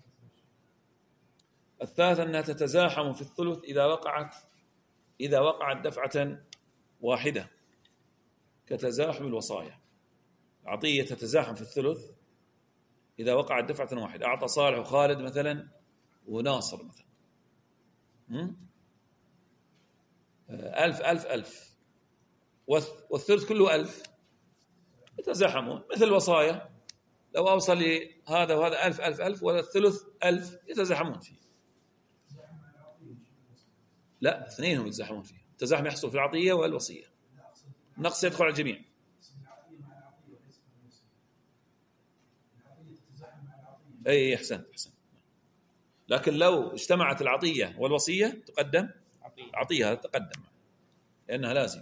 الثالث أنها تتزاحم في الثلث إذا وقعت إذا وقعت دفعة واحدة كتزاحم الوصايا. العطية تتزاحم في الثلث إذا وقعت دفعة واحدة. أعطى صالح وخالد مثلا وناصر مثلا ألف ألف ألف، والثلث كله ألف يتزاحمون، مثل الوصايا لو أوصل لي هذا وهذا ألف ألف ألف والثلث ألف يتزاحمون فيه. لا، اثنينهم يتزاحمون فيه. التزاحم يحصل في العطية والوصية، النقص يدخل على الجميع. أي أحسن أحسن. لكن لو اجتمعت العطية والوصية تقدم عطية، تقدم لأنها لازم.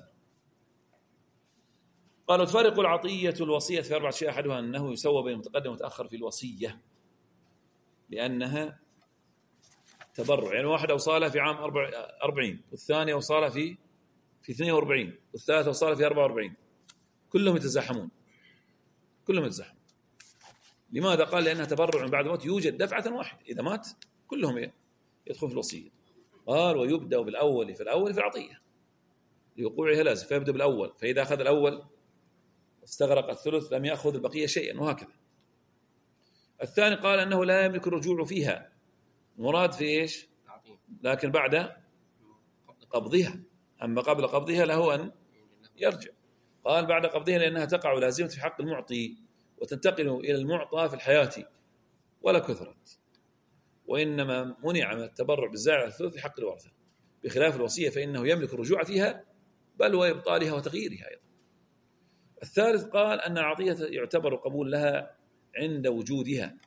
قالوا تفرق العطية الوصية في أربعة أشياء، أحدها أنه يسوى بين المتقدم والمتأخر في الوصية لأنها تبرع. يعني واحد أوصاله في عام أربعين والثاني أوصاله في في اثنين وأربعين والثالث أوصاله في أربعة وأربعين، كلهم يتزاحمون كلهم يتزاحمون. لماذا؟ قال لأنها تبرع بعد موت يوجد دفعة واحدة، إذا مات كلهم يدخلون في الوصية. قال ويبدأ بالأول في الأول في العطية لوقوعها لازم، فيبدأ بالأول، فإذا أخذ الأول استغرق الثلث لم يأخذ البقية شيئا، وهكذا. الثاني قال أنه لا يملك الرجوع فيها، المراد في إيش؟ لكن بعد قبضها، أما قبل قبضها له أن يرجع. قال بعد قبضها لأنها تقع لازمة في حق المعطي وتنتقل إلى المعطى في الحياة ولا كثرت، وإنما منع من التبرع بالزائد على الثلث في حق الورثة، بخلاف الوصية فإنه يملك الرجوع فيها بل وإبطالها وتغييرها أيضا. الثالث قال أن العطية يعتبر قبول لها عند وجودها.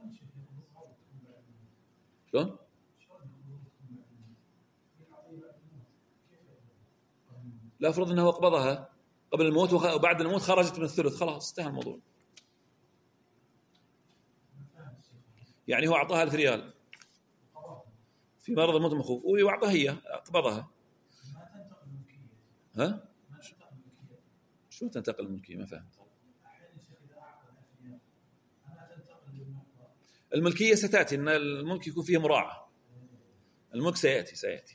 شلون؟ لا، أفرض أنه قبضها قبل الموت وبعد الموت خرجت من الثلث، خلاص انتهى الموضوع. يعني هو أعطاها ألف ريال في مرض الموت المخوف وأعطاها هي قبضها، ها؟ شو تنتقل الملكية؟ ما فهمت. الملكية ستأتي، إن الملك يكون فيه مراعاة، الملك سيأتي سيأتي.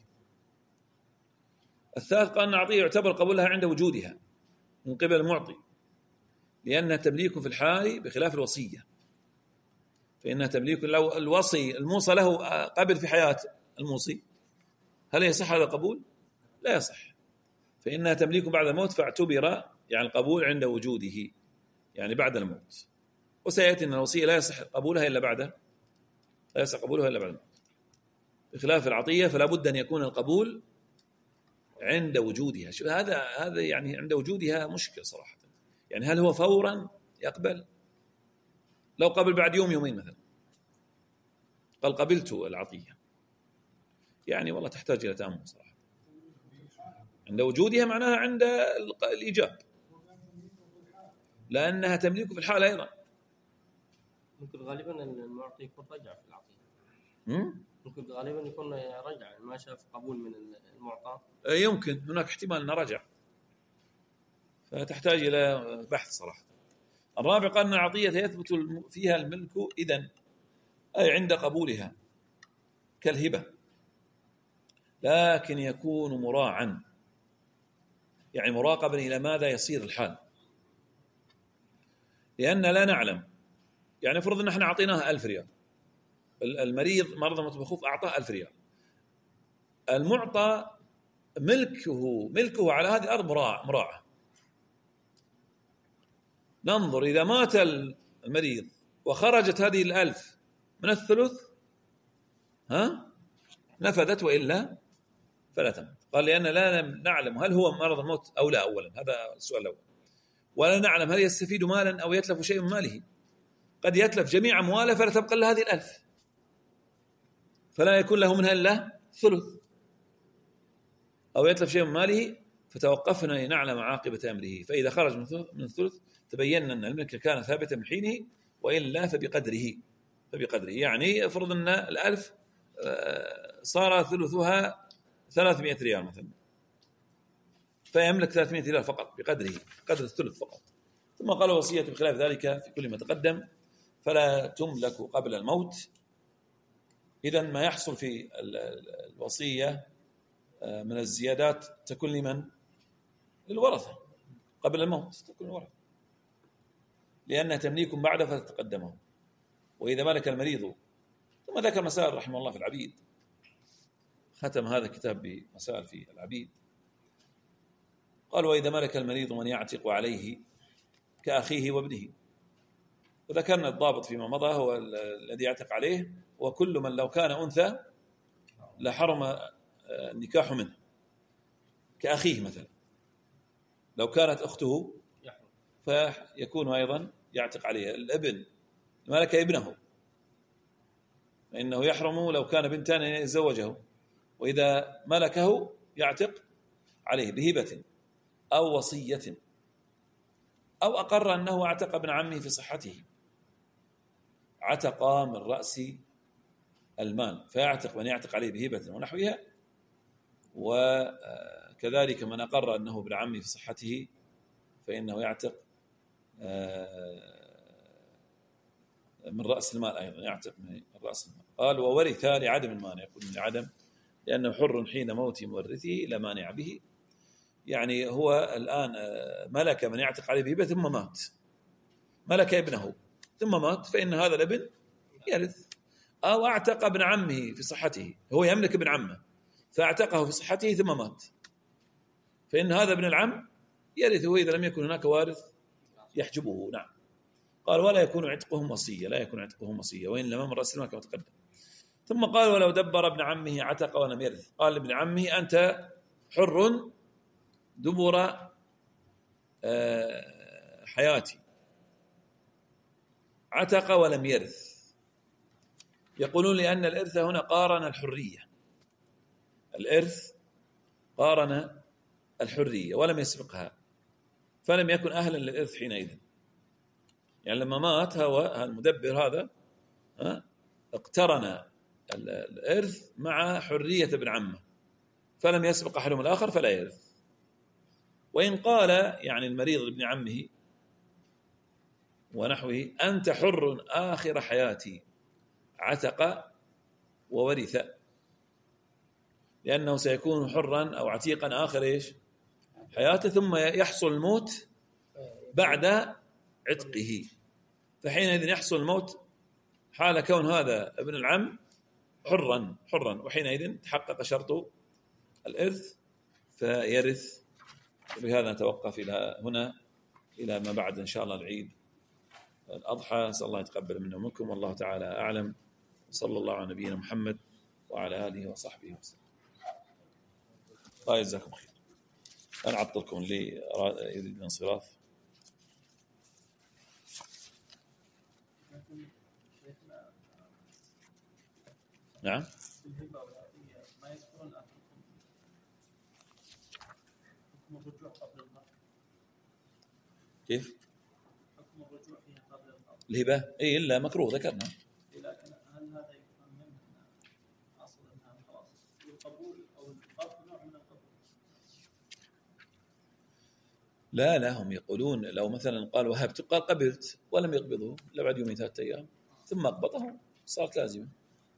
الثالث قال أن العطية يعتبر قبولها عند وجودها من قبل المعطي لأنها تمليك في الحال بخلاف الوصية، فإنها تمليك. لو الوصي الموصى له قبل في حياة الموصي هل يصح هذا القبول؟ لا يصح، فإنها تمليك بعد الموت، فاعتبر يعني القبول عند وجوده يعني بعد الموت. وسيأتي أن الوصية لا يصح قبولها إلا بعد لا يصح قبولها إلا بعد الموت، بخلاف العطية فلا بد أن يكون القبول عند وجودها. شوف هذا هذا يعني عند وجودها مشكل صراحة. يعني هل هو فورا يقبل؟ لو قبل بعد يوم يومين مثلا قال قبلت العطية، يعني والله تحتاج إلى تأمل صراحة. عند وجودها معناها عند الإيجاب، لأنها تملك في الحال أيضا. ممكن غالبا المعطي يكون رجع في العطية، مم؟ ممكن غالبا يكون رجع ما شاف قبول من المعطى، يمكن هناك احتمال أنه رجع، فتحتاج إلى بحث صراحة. الرابع قال أن العطية يثبت فيها الملك إذن أي عند قبولها كالهبة، لكن يكون مراعا، يعني مراقبا إلى ماذا يصير الحال، لأن لا نعلم. يعني فرض أن احنا أعطيناه ألف ريال، المريض مرض الموت المخوف أعطاه ألف ريال، المعطى ملكه ملكه على هذه الأرض مراعة. ننظر إذا مات المريض وخرجت هذه الألف من الثلث ها نفذت، وإلا فلا تمت. قال لأن لا نعلم هل هو مرض الموت أو لا، أولا هذا السؤال الأول، ولا نعلم هل يستفيد مالا أو يتلف شيء من ماله. قد يتلف جميع أمواله فلا تبقى له هذه الألف، فلا يكون له منها إلا ثلث، أو يتلف شيء من ماله فتوقفنا لنعلم عاقبة أمره، فإذا خرج من الثلث تبين أن الملك كان ثابتا من حينه، وإلا فبقدره فبقدره يعني افرض أن الألف صار ثلثها ثلاثمائة ريال مثلا، فيملك ثلاثمائة ريال فقط بقدره قدر الثلث فقط. ثم قال وصية بخلاف ذلك في كل ما تقدم فلا تملك قبل الموت. إذن ما يحصل في الوصية من الزيادات تكون لمن؟ للورثة قبل الموت، تكون الورثة لأنها تمليك بعد فتتقدمه. وإذا ملك المريض، ثم ذكر مسائل رحمه الله في العبيد، ختم هذا الكتاب بمسائل في العبيد. قال وإذا ملك المريض من يعتق عليه كأخيه وابنه. وذكرنا الضابط فيما مضى هو الذي يعتق عليه وكل من لو كان أنثى لحرم النكاح منه، كأخيه مثلا لو كانت أخته فيكون أيضا يعتق عليه. الابن ملك ابنه فإنه يحرم لو كان بنتان يتزوجه، وإذا ملكه يعتق عليه بهبة أو وصية أو أقر أنه اعتق ابن عمه في صحته، عتق من رأس المال فيعتق من يعتق عليه بهبة ونحوها. وكذلك من أقر أنه ابن عمه في صحته فإنه يعتق من رأس المال أيضا، يعتق من رأس المال. قال وورث لعدم المانع، يقول من عدم لأنه حر حين موت مورثه لا مانع به، يعني هو الآن ملك من يعتق عليه بهبة ثم مات، ملك ابنه ثم مات، فإن هذا الابن يرث. أو اعتق ابن عمه في صحته، هو يملك ابن عمه فاعتقه في صحته ثم مات، فإن هذا ابن العم يرثه إذا لم يكن هناك وارث يحجبه. نعم. قال ولا يكون عتقهم وصية، لا يكون عتقهم وصية وإن لم من رأس المال كما تقدم. ثم قال ولو دبر ابن عمه عتق ولم يرث، قال لابن عمه أنت حر دبر حياتي، عتق ولم يرث. يقولون لأن الإرث هنا قارن الحرية، الإرث قارن الحرية ولم يسبقها، فلم يكن أهلا للإرث حينئذ. يعني لما مات هو المدبر هذا اقترن الإرث مع حرية ابن عمه فلم يسبق أحدهم الآخر فلا يرث. وإن قال يعني المريض لابن عمه ونحوه أنت حر آخر حياتي، عتق وورث، لأنه سيكون حرا أو عتيقا آخر إيش حياته، ثم يحصل الموت بعد عتقه، فحينئذ يحصل الموت حال كون هذا ابن العم حرا حرا وحينئذ تحقق شرط الإرث فيرث. بهذا نتوقف إلى هنا إلى ما بعد إن شاء الله العيد الأضحى. نسأل الله يتقبل منا ومنكم، والله تعالى أعلم، وصلى الله على نبينا محمد وعلى آله وصحبه وسلم. الله يجزاكم خير. أنا أعطلكم اللي يريد الانصراف. نعم. كيف؟ حكم الرجوع فيها قبل القبض. الهبة إيه إلا مكروه ذكرنا. لكن هل هذا يفهم منه أن أصل أنها خلاص القبول أو القبض نوع من القبول؟ لا لا هم يقولون لو مثلا قال وهبت قال قبلت ولم يقبضه إلا بعد يومين ثلاثة أيام ثم أقبضه صارت لازمة.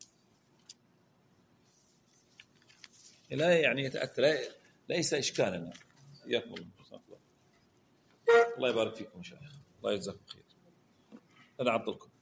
لا يعني يتأتى لا ليس إشكالا. إياكم الله. الله يبارك فيكم إن شاء الله. الله يجزاكم خير. أنا أعطلكم.